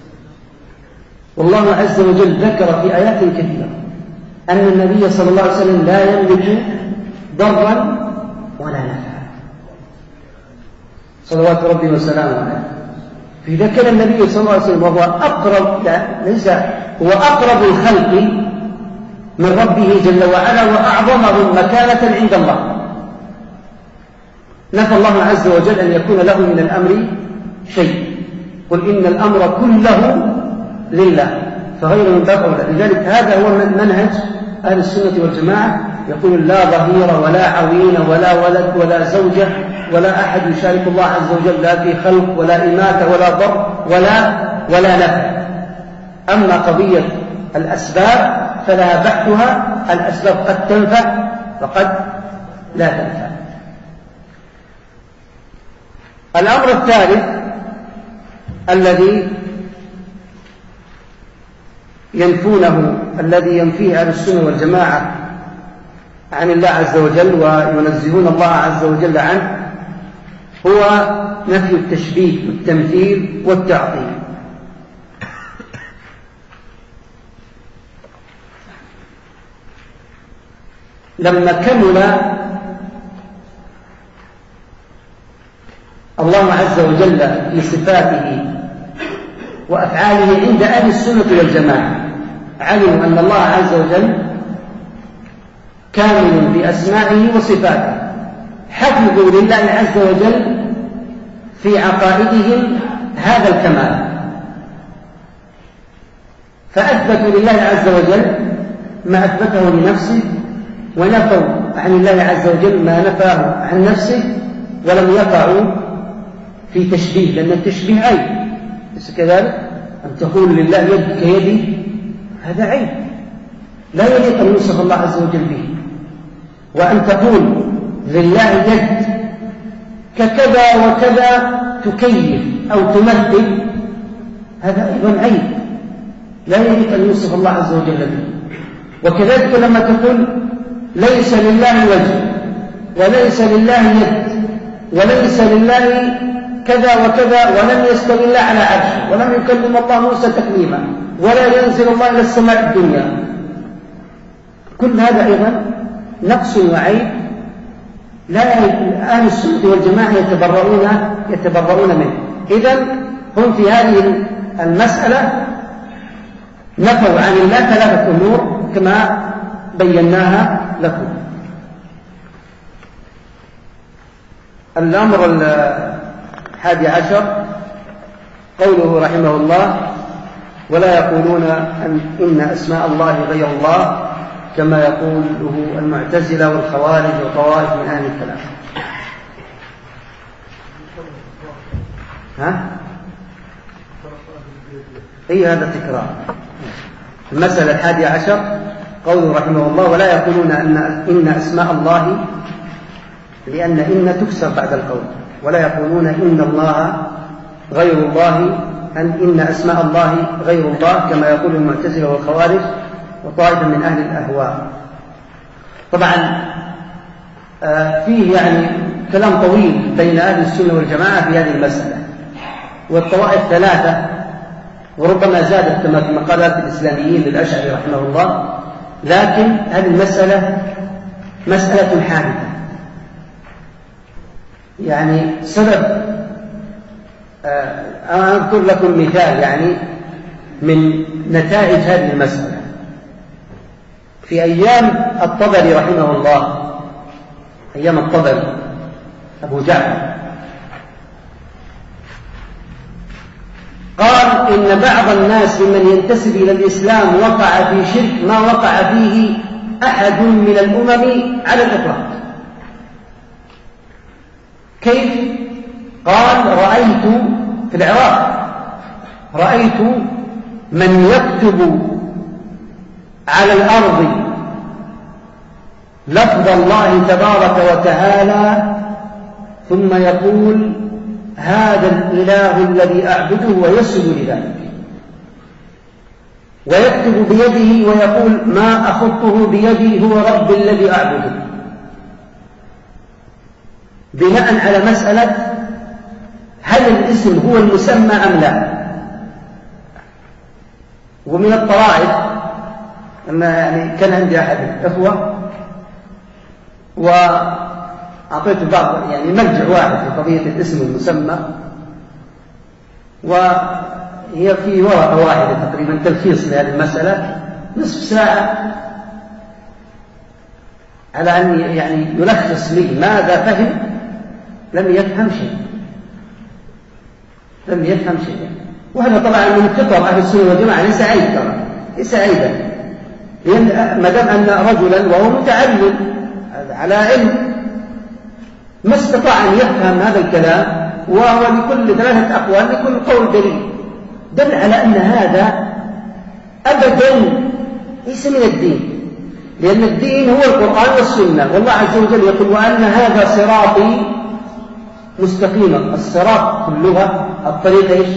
والله عز وجل ذكر في آيات كثيرة أن النبي صلى الله عليه وسلم لا يملك ضرا ولا نفعا صلوات ربي وسلامه عليه. فإذا كان النبي صلى الله عليه وسلم وهو أقرب لا ليس هو أقرب الخلق من ربه جل وعلا وأعظمهم مكانة عند الله، نفى الله عز وجل أن يكون له من الأمر شيء. قل إن الأمر كله لله، فغير من باب أولى. لذلك هذا هو منهج أهل السنة والجماعة، يقول لا ظهير ولا عوين ولا ولد ولا زوجة ولا أحد يشارك الله عز وجل لا في خلق ولا إماتة ولا ضر ولا ولا نفع. أما قضية الأسباب فلها بحثها، الأسباب قد تنفع وقد لا تنفع. الأمر الثالث الذي ينفونه الذي ينفيه أهل السنة والجماعة عن الله عز وجل وينزهون الله عز وجل عنه هو نفي التشبيه والتمثيل والتعطيل. لما كمل الله عز وجل في صفاته وأفعاله عند أهل السنة والجماعة علموا أن الله عز وجل كامل في أسمائه وصفاته، حفظوا لله عز وجل في عقائدهم هذا الكمال، فأثبتوا لله عز وجل ما أثبته لنفسه ونفوا عن الله عز وجل ما نفاه عن نفسه، ولم يقعوا في تشبيه، لأن التشبيه عيب. ليس كذلك؟ أن تقول لله يد كيدي هذا عيب لا يليق أن يوصف الله عز وجل به. وأن تقول لله يد ككذا وكذا تكيف أو تمثل هذا أيضا عيب لا يليق أن يوصف الله عز وجل به. وكذلك لما تقول ليس لله وجه وليس لله يد وليس لله كذا وكذا ولم يستوي الله على عرشه ولم يكلم الله موسى تكليما ولا ينزل الله إلى السماء الدنيا، كل هذا أيضا نقص وعيب لا أهل السنة والجماعة يتبرؤون يتبرؤون منه. إذن هم في هذه المسألة نفوا عن الله ثلاثة أمور كما بيناها لكم. الأمر الحادي عشر قوله رحمه الله ولا يقولون أن إن أسماء الله غير الله كما يقوله المعتزلة والخوارج وطوائف من أهل الكلام. ها؟ أي هذا تكرار. المسألة الحادية عشر قوله رحمه الله ولا يقولون أن إن أسماء الله، لأن إن تكسر بعد القول، ولا يقولون إن الله غير الله أن إن أسماء الله غير الله كما يقول المعتزلة والخوارج وطائفة من أهل الأهواء. طبعا فيه يعني كلام طويل بين أهل السنة والجماعة في هذه المسألة، والطوائف ثلاثة وربما زادت كما في مقالات الإسلاميين للأشعري رحمه الله، لكن هذه المسألة مسألة حادثة. يعني سبب أنا أذكر لكم مثال يعني من نتائج هذه المسألة. في أيام الطبري رحمه الله، أيام الطبري أبو جعفر، قال إن بعض الناس ممن ينتسب إلى الإسلام وقع في شرك ما وقع فيه أحد من الأمم على الإطلاق. كيف؟ قال رأيت في العراق رأيت من يكتب على الأرض لفظ الله تبارك وتعالى ثم يقول هذا الإله الذي أعبده ويسجد لذلك. ويكتب بيده ويقول ما أخطه بيدي هو رب الذي أعبده، بناء على مسألة هل الاسم هو المسمى أم لا. ومن الطرائف أن يعني كان عندي أحد الإخوة وأعطيته بعض يعني مرجع واحد في قضية الاسم المسمى، وهي في ورقة واحدة تقريبا تلخيص لهذه المسألة نصف ساعة على أن يعني يلخص لي ماذا فهم. لم يفهم شيء لم يفهم شيء وهذا طبعا من فطر أهل السنة والجماعة ليس عيب ترى ليس عيبا، لأن ما دام أن رجلا وهو متعلم على علم ما استطاع أن يفهم هذا الكلام، وهو لكل ثلاثة أقوال لكل قول دليل، دل على أن هذا أبدا ليس من الدين، لأن الدين هو القرآن والسنة، والله عز وجل يقول وأن هذا صراطي مستقيما. الصراط في اللغة الطريق إيش؟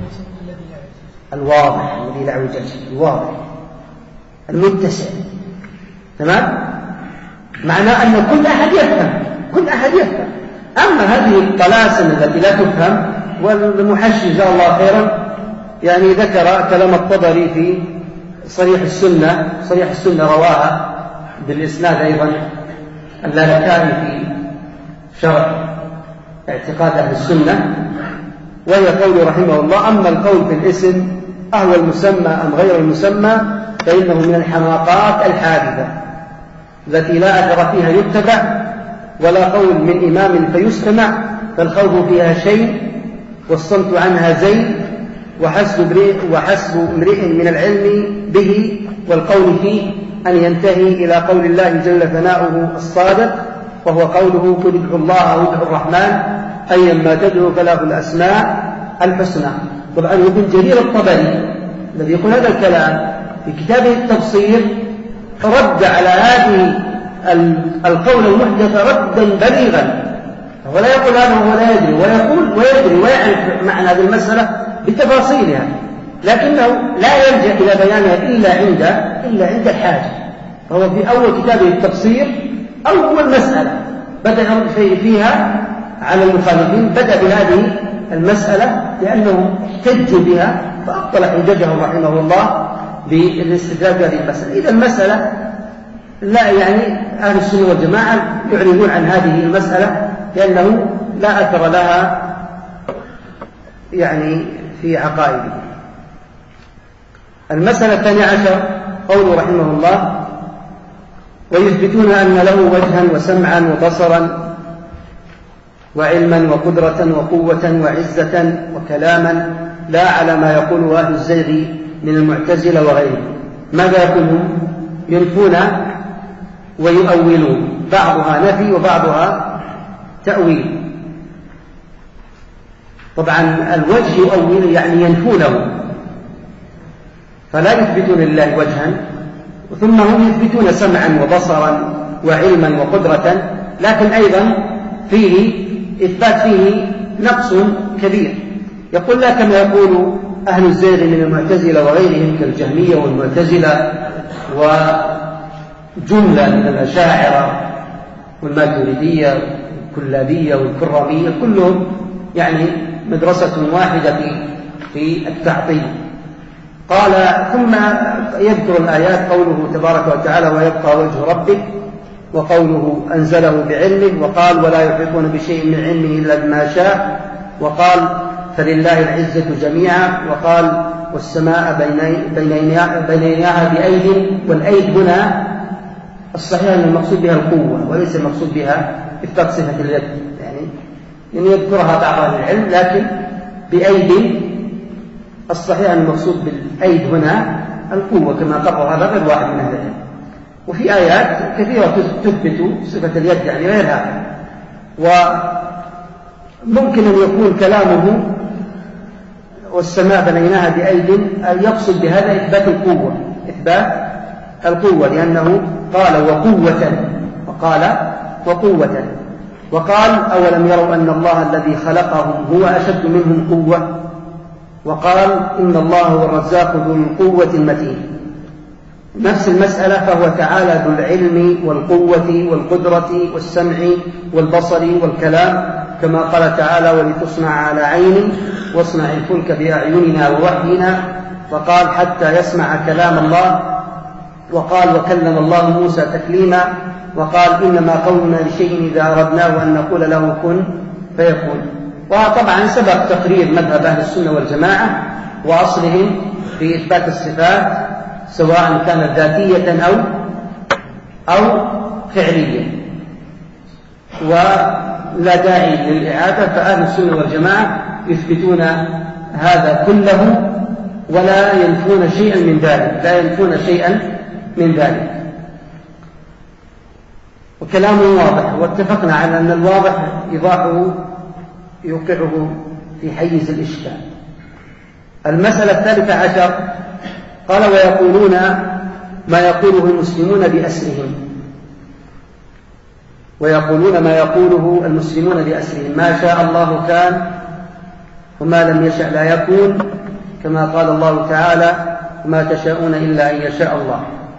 الواضح الذي لا عوجاج، الواضح المتسع، تمام؟ معناه أن كل أحد يفهم كل أحد يفهم. أما هذه الطلاسم التي لا تفهم، والمحشي جزاه الله خيرا يعني ذكر كلام الطبري في صريح السنة، صريح السنة رواها بالإسناد أيضا اللالكائي في شرح اعتقاد أهل السنة، وهي قول رحمه الله أما القول في الاسم أهو المسمى أم غير المسمى فإنه من الحماقات الحادثة التي لا أثر فيها يتبع ولا قول من إمام فيستمع، فالخوف فيها شيء والصمت عنها زين، وحسب وحسب امرئ من العلم به والقول فيه أن ينتهي إلى قول الله جل ثناؤه الصادق، وهو قوله قل ادعوا الله أو ادعوا الرحمن أيما تدعوا فله الأسماء الحسنى. طبعا ابن جرير الطبري الذي يقول هذا الكلام في كتابه التفسير رد على هذه القول المحدث ردا بليغا، ولا يقول هذا وهو لا يدري، ويقول ويدري ويعرف معنى هذه المسألة بتفاصيلها، لكنه لا يلجأ إلى بيانها إلا عند إلا عند الحاجة. فهو في أول كتابه التفسير أول مسألة بدأ يرد فيها على المخالفين بدأ بهذه المسألة لأنه احتج بها فأبطل حججه رحمه الله بالاستدلال بهذه المسألة. إذا المسألة لا يعني أهل السنة والجماعة يعرضون عن هذه المسألة لأنه لا أثر لها يعني في عقائده. المسألة الثانية عشر قوله رحمه الله ويثبتون أن له وجها وسمعا وبصرا وعلما وقدرة وقوة وعزة وكلاما لا على ما يقوله أهل الزيغ من المعتزلة وغيره. ماذا يقولون؟ ينفون ويؤولون، بعضها نفي وبعضها تأويل. طبعا الوجه يؤول يعني ينفونه، فلا يثبتون لله وجها، ثم هم يثبتون سمعا وبصرا وعلما وقدرة، لكن أيضا فيه إثبات فيه نقص كبير. يقول لا كما يقول أهل الزيغ من المعتزلة وغيرهم كالجهمية والمعتزلة وجملة من الأشاعرة والماتريدية والكلابية والكرامية، كلهم يعني مدرسة واحدة في التعطيل. قال ثم يذكر الآيات قوله تبارك وتعالى ويبقى وجه ربك، وقوله أنزله بعلمه، وقال ولا يحيطون بشيء من علمه إلا بما شاء، وقال فلله العزة جميعا، وقال والسماء بنيناها بأيد، والأيد هنا الصحيح أن المقصود بها القوة وليس المقصود بها إثبات صفة اليد، يعني يعني يذكرها بعض أهل العلم، لكن بأيد الصحيح أن المقصود بالأيد هنا القوة كما قرر هذا غير واحد من أهل العلم. وفي آيات كثيرة تثبت صفة اليد يعني غيرها. وممكن أن يكون كلامه والسماء بنيناها بأيد أن يقصد بهذا إثبات القوة، إثبات القوة، لأنه قال وقوة، وقال وقوة، وقال أولم يروا أن الله الذي خلقهم هو أشد منهم قوة. وقال إن الله هو الرزاق ذو القوة المتين. نفس المسألة فهو تعالى ذو العلم والقوة والقدرة والسمع والبصر والكلام، كما قال تعالى ولتصنع على عيني واصنع الفلك بأعيننا ووحينا، فقال حتى يسمع كلام الله. وقال وكلم الله موسى تكليما، وقال إنما قولنا لشيء إذا أردناه أن نقول له كن فيكون. وطبعا سبق تقرير مذهب أهل السنة والجماعة وأصلهم في إثبات الصفات سواء كانت ذاتية أو أو فعلية، ولا داعي للإعادة، فأهل السنة والجماعة يثبتون هذا كله ولا ينفون شيئا من ذلك، لا ينفون شيئا من ذلك. وكلامه واضح، واتفقنا على أن الواضح إيضاحه يوقعه في حيز الإشكال. المسألة الثالثة عشر قال ويقولون ما يقوله المسلمون بأسرهم، ويقولون ما يقوله المسلمون بأسرهم، ما شاء الله كان وما لم يشأ لا يكون، كما قال الله تعالى ما تشاءون إلا أن يشاء الله.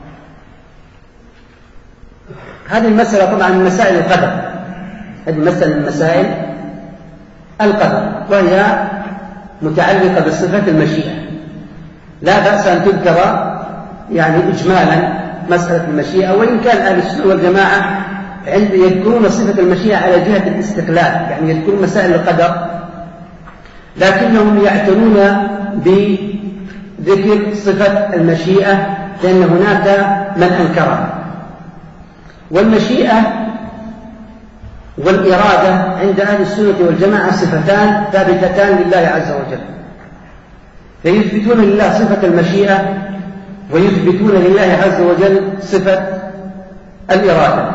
هذه المسألة طبعا من مسائل القدر، هذه مسألة من مسائل القدر، وهي متعلقة بصفة المشيئة. لا بأس أن تذكر يعني إجمالا مسألة المشيئة، وإن كان أهل السنة والجماعة عند يذكرون صفة المشيئة على جهة الاستقلال، يعني يذكرون مسائل القدر، لكنهم يعتنون بذكر صفة المشيئة لأن هناك من أنكرها. والمشيئة والإرادة عند أهل السنة والجماعة صفتان ثابتتان لله عز وجل، فيثبتون لله صفة المشيئة ويثبتون لله عز وجل صفة الإرادة،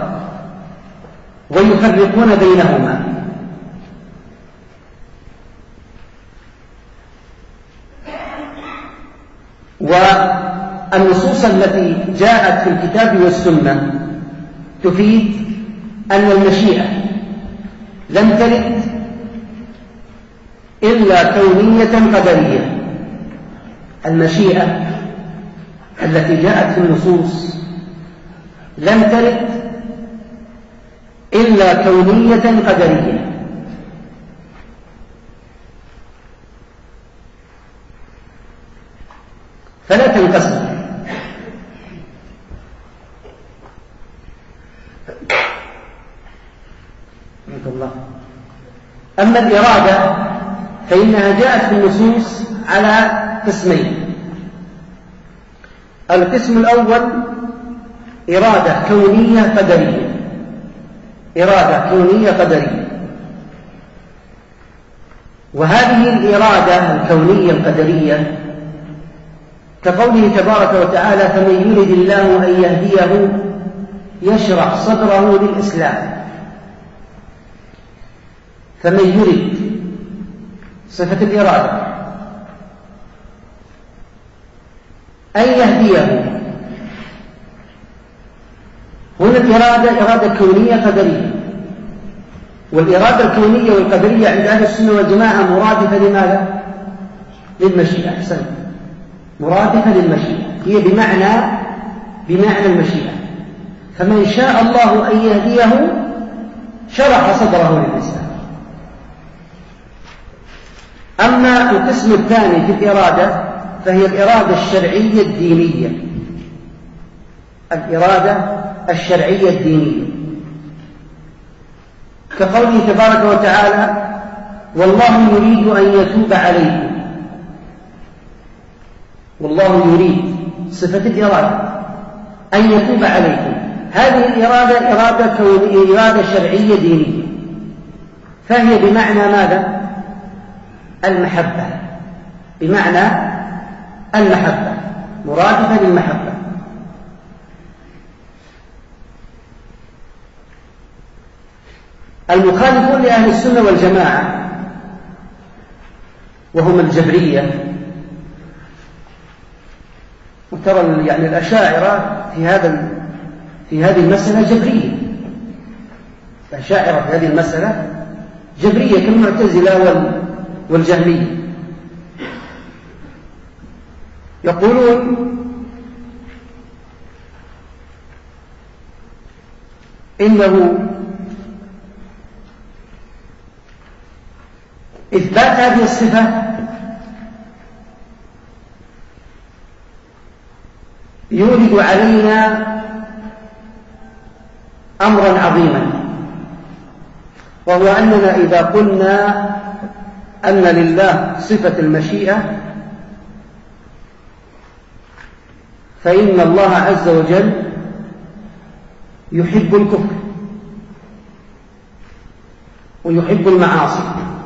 ويفرقون بينهما. والنصوص التي جاءت في الكتاب والسنة تفيد أن المشيئة لم ترد إلا كونية قدرية. المشيئة التي جاءت في النصوص لم ترد إلا كونية قدرية، فلا تنقسم. الله. أما الإرادة فإنها جاءت في النصوص على قسمين. القسم الأول إرادة كونية قدرية، إرادة كونية قدرية، وهذه الإرادة الكونية القدرية كقوله تبارك وتعالى فمن يرد الله أن يهديه يشرح صدره للإسلام. فمن يرد صفة الإرادة أن يهديه، هنا الإرادة إرادة كونية قدرية، والإرادة الكونية والقدرية عند أهل السنة والجماعة مرادفة لماذا؟ للمشيئة. أحسن، مرادفة للمشيئة، هي بمعنى بمعنى المشيئة. فمن شاء الله أن يهديه شرح صدره للإسلام. أما القسم الثاني في الإرادة فهي الإرادة الشرعية الدينية، الإرادة الشرعية الدينية، كقوله تبارك وتعالى والله يريد أن يتوب عليكم. والله يريد صفة الإرادة أن يتوب عليكم، هذه الإرادة إرادة كونية، إرادة شرعية دينية، فهي بمعنى ماذا؟ المحبة، بمعنى المحبة، مرادفة للمحبة. المخالفون لأهل السنة والجماعة وهم الجبرية، وترى يعني الأشاعرة في هذا في هذه المسألة جبرية، الأشاعرة في هذه المسألة جبرية كالمعتزلة والجهمية. يقولون إنه إثبات هذه الصفة يورد علينا أمرا عظيما، وهو أننا إذا قلنا أن لله صفة المشيئة فإن الله عز وجل يحب الكفر ويحب المعاصي.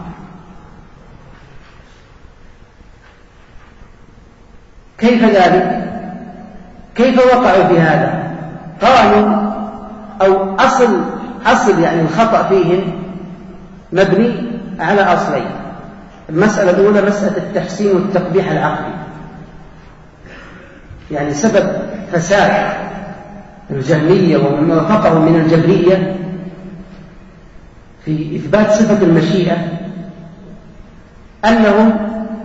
كيف ذلك؟ كيف وقعوا في هذا؟ قالوا أو أصل أصل يعني الخطأ فيهم مبني على أصلين. المسألة الأولى مسألة التحسين والتقبيح العقلي، يعني سبب فساد الجهمية ومن وافقهم من الجبرية في إثبات صفة المشيئة أنهم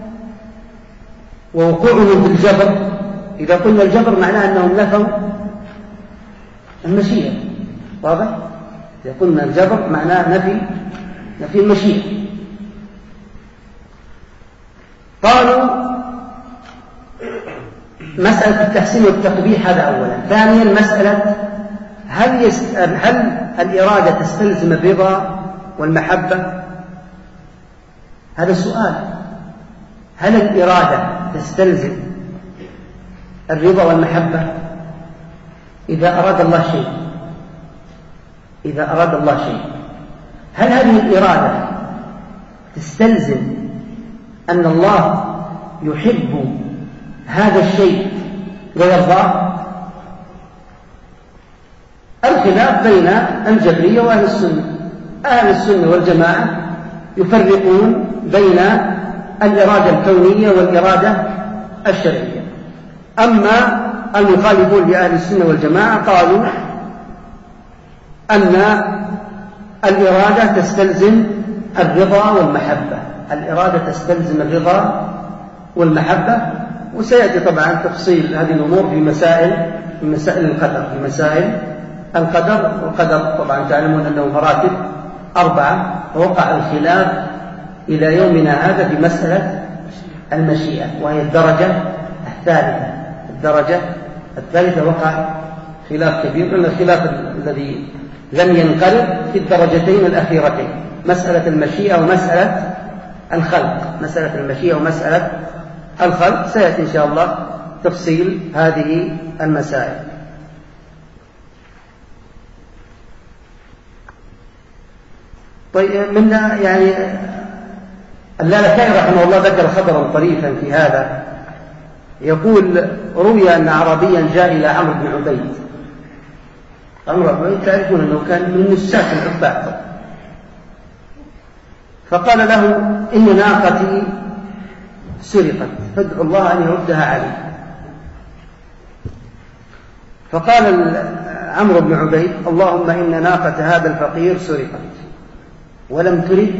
ووقوعهم في الجبر. إذا قلنا الجبر معناه أنهم نفوا المشيئة، واضح؟ إذا قلنا الجبر معناه نفي نفي المشيئة. قالوا مسألة التحسين والتقبيح هذا أولا. ثانيا مسألة هل, يست... هل الإرادة تستلزم الرضا والمحبة؟ هذا السؤال. هل الإرادة تستلزم الرضا والمحبة؟ إذا أراد الله شيء إذا أراد الله شيء هل هذه الإرادة تستلزم أن الله يحب هذا الشيء ويرضاه؟ الخلاف بين الجبرية وأهل السنة. أهل السنة والجماعة يفرقون بين الإرادة الكونية والإرادة الشرعية. أما المخالفون لأهل السنة والجماعة قالوا أن الإرادة تستلزم الرضا والمحبة. الإرادة تستلزم الرضا والمحبة، وسيأتي طبعا تفصيل هذه الأمور في مسائل في مسائل القدر في مسائل القدر والقدر طبعا تعلمون أنه مراتب أربعة، ووقع الخلاف إلى يومنا هذا في مسألة المشيئة، وهي الدرجة الثالثة. الدرجة الثالثة وقع خلاف كبير، لأن الخلاف الذي لم ينقرض في الدرجتين الأخيرتين، مسألة المشيئة ومسألة الخلق. مسألة المشيئة ومسألة الخلق سيأتي إن شاء الله تفصيل هذه المسائل. طيب من يعني اللالكائي رحمه الله ذكر خبرا طريفا في هذا، يقول روي أن أعرابيا جاء إلى عمرو بن عبيد. عمرو بن عبيد تعرفون أنه كان من نساك العباد، فقال له إن ناقتي سرقت فادعوا الله أن يردها علي. فقال عمرو بن عبيد اللهم إن ناقة هذا الفقير سرقت ولم ترد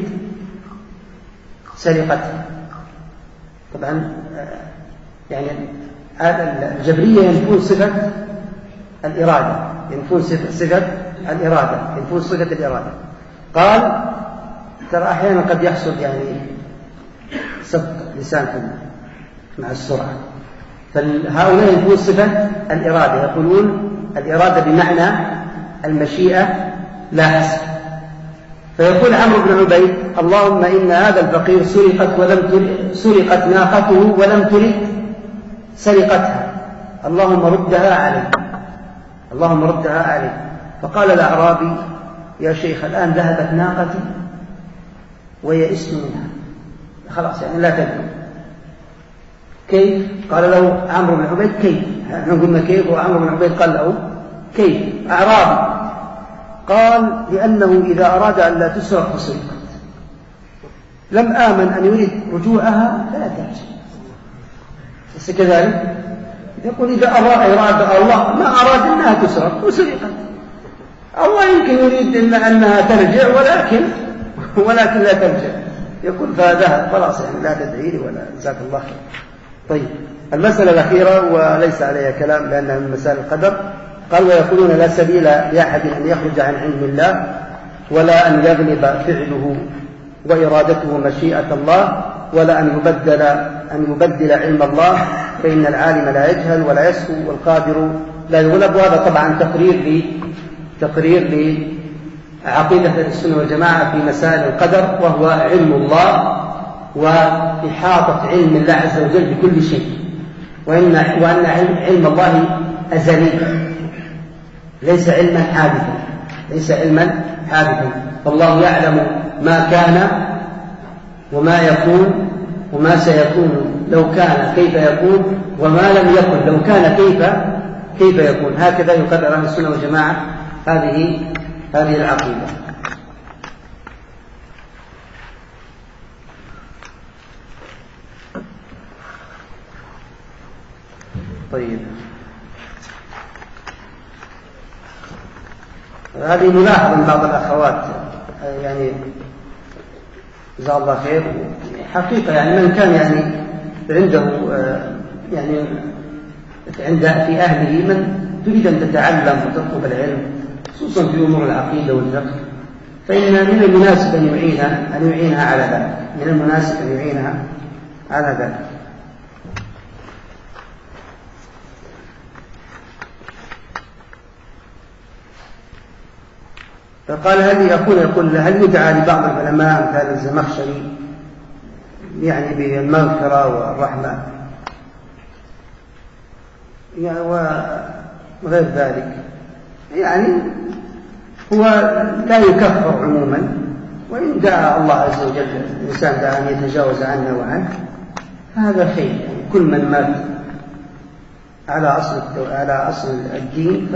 سرقتها. طبعا يعني هذا الجبرية ينفون صفة الإرادة ينفون صفة الإرادة ينفون صفة الإرادة. قال ترى أحيانا قد يحصل يعني سبق لسان مع السرعة، فهؤلاء ينفون صفة الإرادة، يقولون الإرادة بمعنى المشيئة لا حسب. فيقول عمرو بن عبيد اللهم إن هذا الفقير سرقت ولم ترد سرقت ناقته ولم ترد سرقتها، اللهم ردها عليه اللهم ردها عليه. فقال الأعرابي يا شيخ الآن ذهبت ناقتي ويئست منها، خلاص يعني لا تدعو. كيف؟ قال له عمرو بن عبيد كيف؟ نحن قلنا كيف وعمرو بن عبيد قال له كيف؟ أعرابي. قال لأنه إذا أراد أن لا تسرق فسرقت، لم آمن أن يريد رجوعها فلا ترجع. بس كذلك يقول إذا أراد الله ما أراد أنها تسرق وسرقت، الله يمكن يريد إلا أنها ترجع ولكن ولكن لا ترجع، يقول فذهب خلاص يعني لا تدعي لي ولا جزاك الله خير. طيب، المسألة الأخيرة وليس عليها كلام لأنها من مسائل القدر. قال: ويقولون لا سبيل لأحد أن يخرج عن علم الله ولا أن يغلب فعله وإرادته مشيئة الله ولا أن يبدل أن يبدل علم الله، فإن العالم لا يجهل ولا يسهو والقادر لا يغلب. وهذا طبعا تقرير ل تقرير لعقيدة السنة والجماعة في مسائل القدر، وهو علم الله وإحاطة علم الله عز وجل بكل شيء، وإن وأن علم الله أزلي ليس علما حادثا ليس علما حادثا فالله يعلم ما كان وما يكون وما سيكون لو كان كيف يكون، وما لم يكن لو كان كيف كيف يكون. هكذا يقرر أهل السنة والجماعة هذه هذه العقيدة. طيب، هذه ملاحظة من بعض الأخوات، يعني جزاه الله خير. حقيقة يعني من كان يعني عنده يعني عند في أهله من تريد أن تتعلم وتطلب العلم خصوصا في أمور العقيدة والفقه، فإن من المناسب أن يعينها أن يعينها على ذلك من المناسب أن يعينها على ذلك. فقال: هل يقول يقول هل يدعى لبعض العلماء مثل الزمخشري يعني بالمغفرة والرحمة يعني وغير ذلك؟ يعني هو لا يكفر عموما، وإن دعا الله عز وجل الإنسان دعا أن يتجاوز عنه وعنه هذا خير. يعني كل من مات على أصل على أصل الدين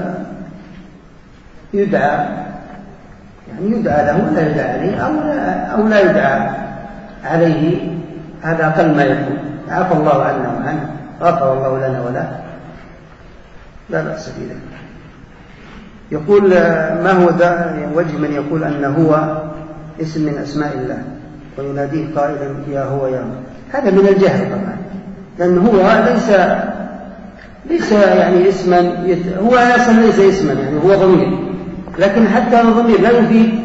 فيدعى يعني يدعى له ولا يدعى عليه أو لا, أو لا يدعى عليه، هذا أقل ما يكون. عفى الله عنا وعنه، غفر الله لنا وله، لا بأس بذلك. يقول: ما هو وجه من يقول أنه هو اسم من أسماء الله ويناديه قائلا يا هو يا هو؟ هذا من الجهل طبعا، لأنه هو ليس ليس يعني اسما يت... هو أصلا ليس اسما، يعني هو ضمير، لكن حتى الضمير لا يفيد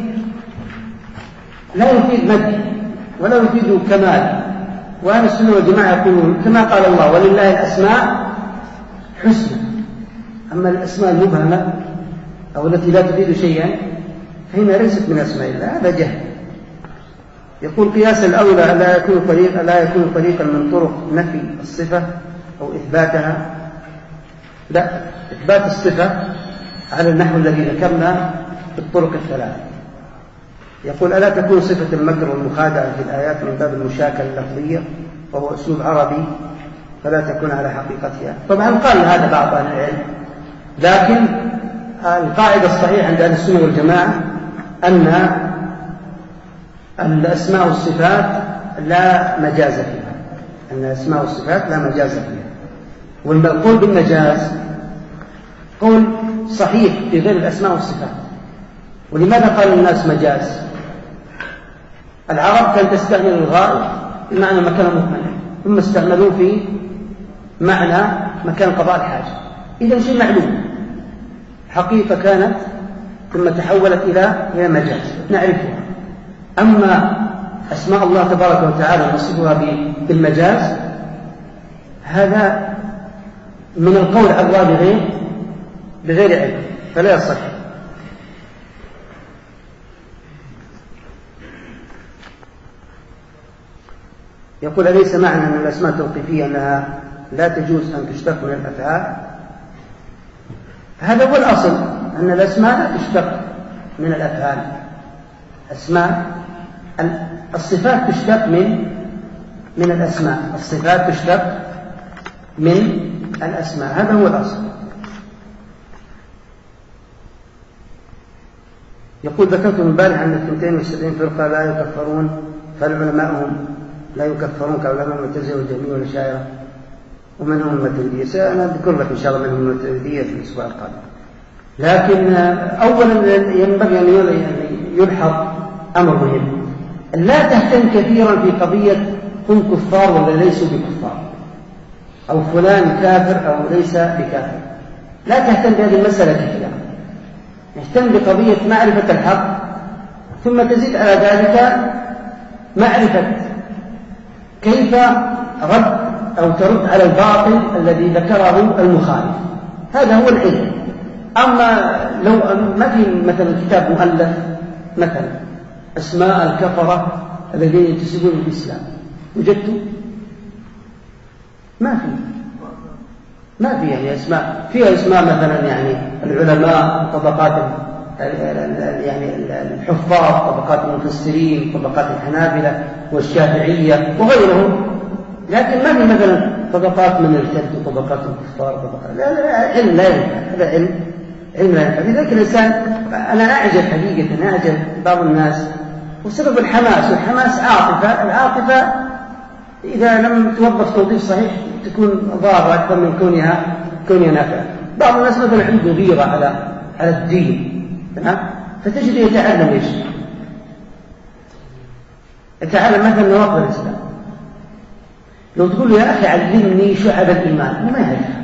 لا يفيد مد ولا يفيد كمال. وأهل السنة والجماعة يقولون كما قال الله: ولله الأسماء حسنى. أما الأسماء المبهمة أو التي لا تفيد شيئا فهي ليست من أسماء الله، هذا جهل. يقول: قياس الأولى لا يكون طريقا لا يكون طريقا من طرق نفي الصفة أو إثباتها. لا، إثبات الصفة على النحو الذي ذكرنا في الطرق الثلاث. يقول: ألا تكون صفة المكر والمخادعة في الآيات من باب المشاكلة اللفظية وهو أسلوب عربي فلا تكون على حقيقتها؟ طبعا قال هذا بعض أهل العلم، لكن القاعدة الصحيحة عند أهل السنة والجماعة أن الأسماء والصفات لا مجاز فيها أن الأسماء والصفات لا مجاز فيها والقول بالمجاز قول صحيح في غير الأسماء والصفات. ولماذا قال الناس مجاز؟ العرب كانت تستعمل الغائب بمعنى مكان مطمئن، ثم استعملوه في معنى مكان قضاء الحاجة. إذا شيء معلوم، حقيقة كانت ثم تحولت إلى إلى مجاز نعرفها. أما أسماء الله تبارك وتعالى نصفها بالمجاز هذا من القول على الله بغير بغير علم فلا يصح. يقول: أليس معنى أن الأسماء التوقيفية أنها لا تجوز أن تشتق من الأفعال؟ هذا هو الأصل، أن الأسماء لا تشتق من الأفعال. أسماء الصفات تشتق من من الأسماء الصفات تشتق من الأسماء، هذا هو الأصل. يقول: ذكرت من البارح أن اثنتين وسبعين فرقة لا يكفرون، فالعلماء هم لا يكفرون كعلماء المعتزلة والجهمية والأشاعرة، ومن هم الماتريدية. سأذكر لك إن شاء الله من هم الماتريدية في الأسبوع القادم. لكن أولا ينبغي أن يلحظ أمر مهم، لا تهتم كثيرا في قضية هم كفار ولا ليسوا بكفار. أو فلان كافر أو ليس بكافر. لا تهتم بهذه المسألة كثيرا، اهتم بقضية معرفة الحق، ثم تزيد على ذلك معرفة كيف رد أو ترد على الباطل الذي ذكره المخالف. هذا هو العلم. أما لو ما في مثلا كتاب مؤلف مثلا أسماء الكفرة الذين ينتسبون للإسلام، وجدته؟ ما في ما في يعني أسماء، فيها أسماء مثلا يعني العلماء، طبقات يعني الحفاظ، طبقات المفسرين، طبقات الحنابلة والشافعية وغيرهم، لكن ما في مثلا طبقات من الكذب وطبقات الكفار طبقات. لا لا علم لا ينفع، هذا علم علم لا ينفع. لذلك الإنسان، أنا أعجب حقيقة، أعجب بعض الناس وسبب الحماس، والحماس عاطفة، العاطفة إذا لم توظف توظيف صحيح تكون ضارة أكثر من كونها كونها نافعة. بعض الناس مثلا عنده غيرة على على الدين، تمام، فتجد يتعلم ايش؟ يتعلم مثلا نواقض الإسلام. لو تقول له يا أخي علمني شعب الإيمان، ما يعرفها.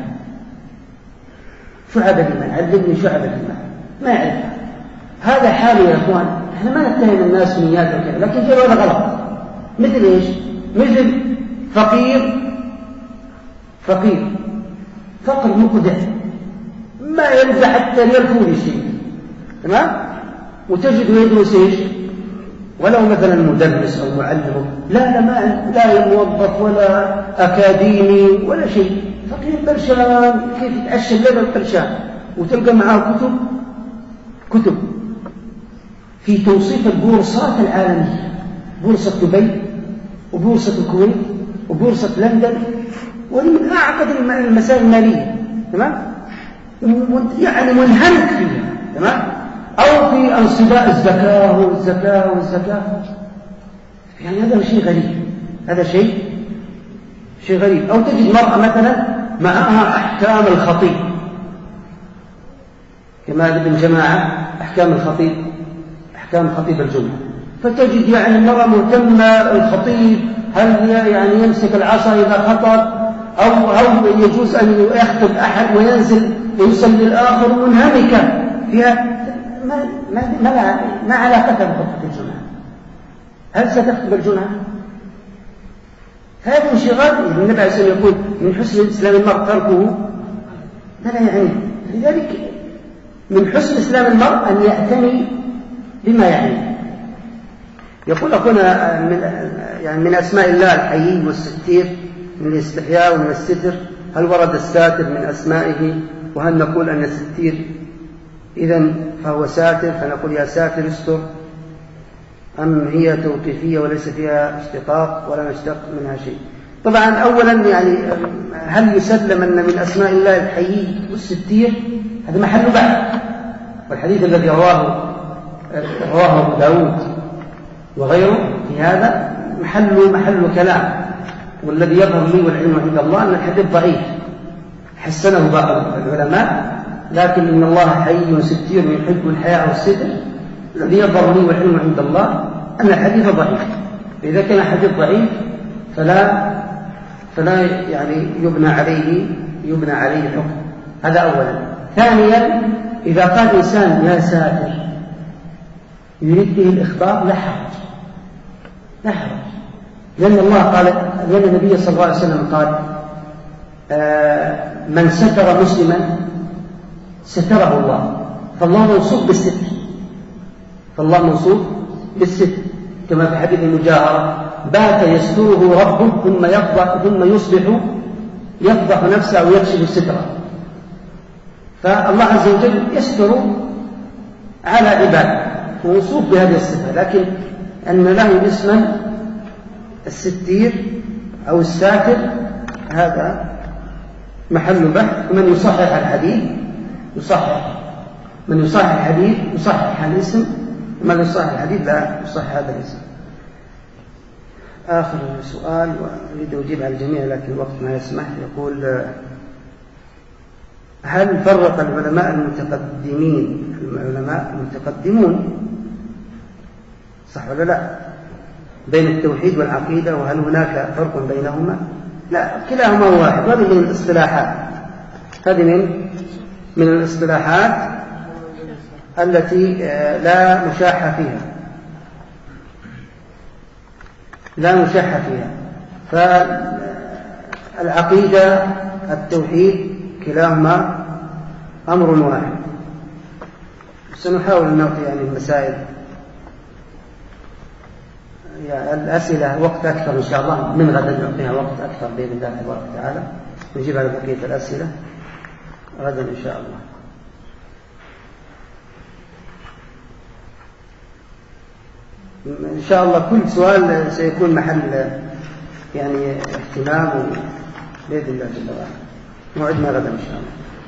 شعب الإيمان، علمني شعب الإيمان، ما يعرفها. هذا حاله يا أخوان. احنا ما نتهم الناس نيات وكذا، لكن جاء هذا غلط. مثل ايش؟ مثل فقير فقير فقر مقدع، ما ينفع حتى يرفض شيء، تمام، وتجد يدرس ايش؟ ولو مثلا مدرس او معلم، لا لا ما لا موظف ولا اكاديمي ولا شيء، فقير برشان، كيف يتعشى الليل برشان، وتلقى معاه كتب كتب في توصيف البورصات العالميه، بورصه دبي وبورصه الكويت وبورصه لندن، وهي من اعقد المسائل الماليه، تمام، يعني منهمك فيها، تمام، أو في انصباء الزكاة والزكاة والزكاة. يعني هذا شيء غريب، هذا شيء شيء غريب. أو تجد مرأة مثلا معها أحكام الخطيب، كما ابن جماعة أحكام الخطيب، أحكام خطيب الجمعة، فتجد يعني المرأة مهتمة الخطيب هل يعني يمسك العصا إذا خطب، أو أو يجوز أن يخطب أحد وينزل ويصلي الآخر، منهمكة فيها. ما ما ما, ما علاقتها بخطبة الجمعة؟ هل ستخطب الجمعة؟ هذا انشغال. النبي عليه الصلاة والسلام يقول من حسن إسلام المرء تركه ما لا يعني. لذلك من حسن إسلام المرء أن يعتني بما يعني. يقول أخونا من يعني من أسماء الله الحيي والستير، من الاستحياء ومن الستر. هل ورد الساتر من أسمائه؟ وهل نقول أن الستير إذن فهو ساتر فنقول يا ساتر استر، أم هي توقيفية وليس فيها اشتقاق ولا نشتق منها شيء؟ طبعا أولا يعني هل يسلم أن من أسماء الله الحيي والستير؟ هذا محل بحث، والحديث الذي رواه رواه أبو داود وغيره في هذا محل محل كلام، والذي يظهر لي والعلم عند الله أن الحديث ضعيف، حسنه بعض العلماء، لكن إن الله حي ستير يحب الحياء والستر. الذي يظهر لي والعلم عند الله أن الحديث ضعيف. إذا كان حديث ضعيف فلا فلا يعني يبنى عليه يبنى عليه حكم. هذا أولا. ثانيا، إذا قال إنسان يا ساتر يريد به الإخبار لا حرج، لا حرج، لأن الله قال، لأن النبي صلى الله عليه وسلم قال آه من ستر مسلما ستره الله، فالله موصوف بالستر، فالله موصوف بالستر، كما في حديث المجاهرة بات يستره ربه ثم يفضح ثم يصبح يفضح نفسه أو يكشف ستره. فالله عز وجل يستر على عباده وموصوف بهذه الصفة، لكن أن له اسما الستير أو الساتر هذا محل بحث. ومن يصحح الحديث يصحح، من يصحح الحديث يصحح الاسم، ومن يصحح الحديث لا يصحح هذا الاسم. آخر سؤال وأريد أجيب على الجميع لكن الوقت ما يسمح. يقول هل فرق العلماء المتقدمين العلماء المتقدمون صح ولا لا بين التوحيد والعقيدة، وهل هناك فرق بينهما؟ لا كلاهما واحد. هذه من الاصطلاحات، هذه من من الاصطلاحات التي لا مشاحة فيها، لا مشاحة فيها. فالعقيدة التوحيد كلاهما أمر واحد. سنحاول أن نعطي يعني المسائل يعني الأسئلة وقت أكثر إن شاء الله، من غدا نعطيها وقت أكثر بإذن الله تبارك وتعالى، نجيب على بقية الأسئلة غدا إن شاء الله. إن شاء الله كل سؤال سيكون محل يعني اهتمام بإذن الله جل وعلا. موعدنا غدا إن شاء الله.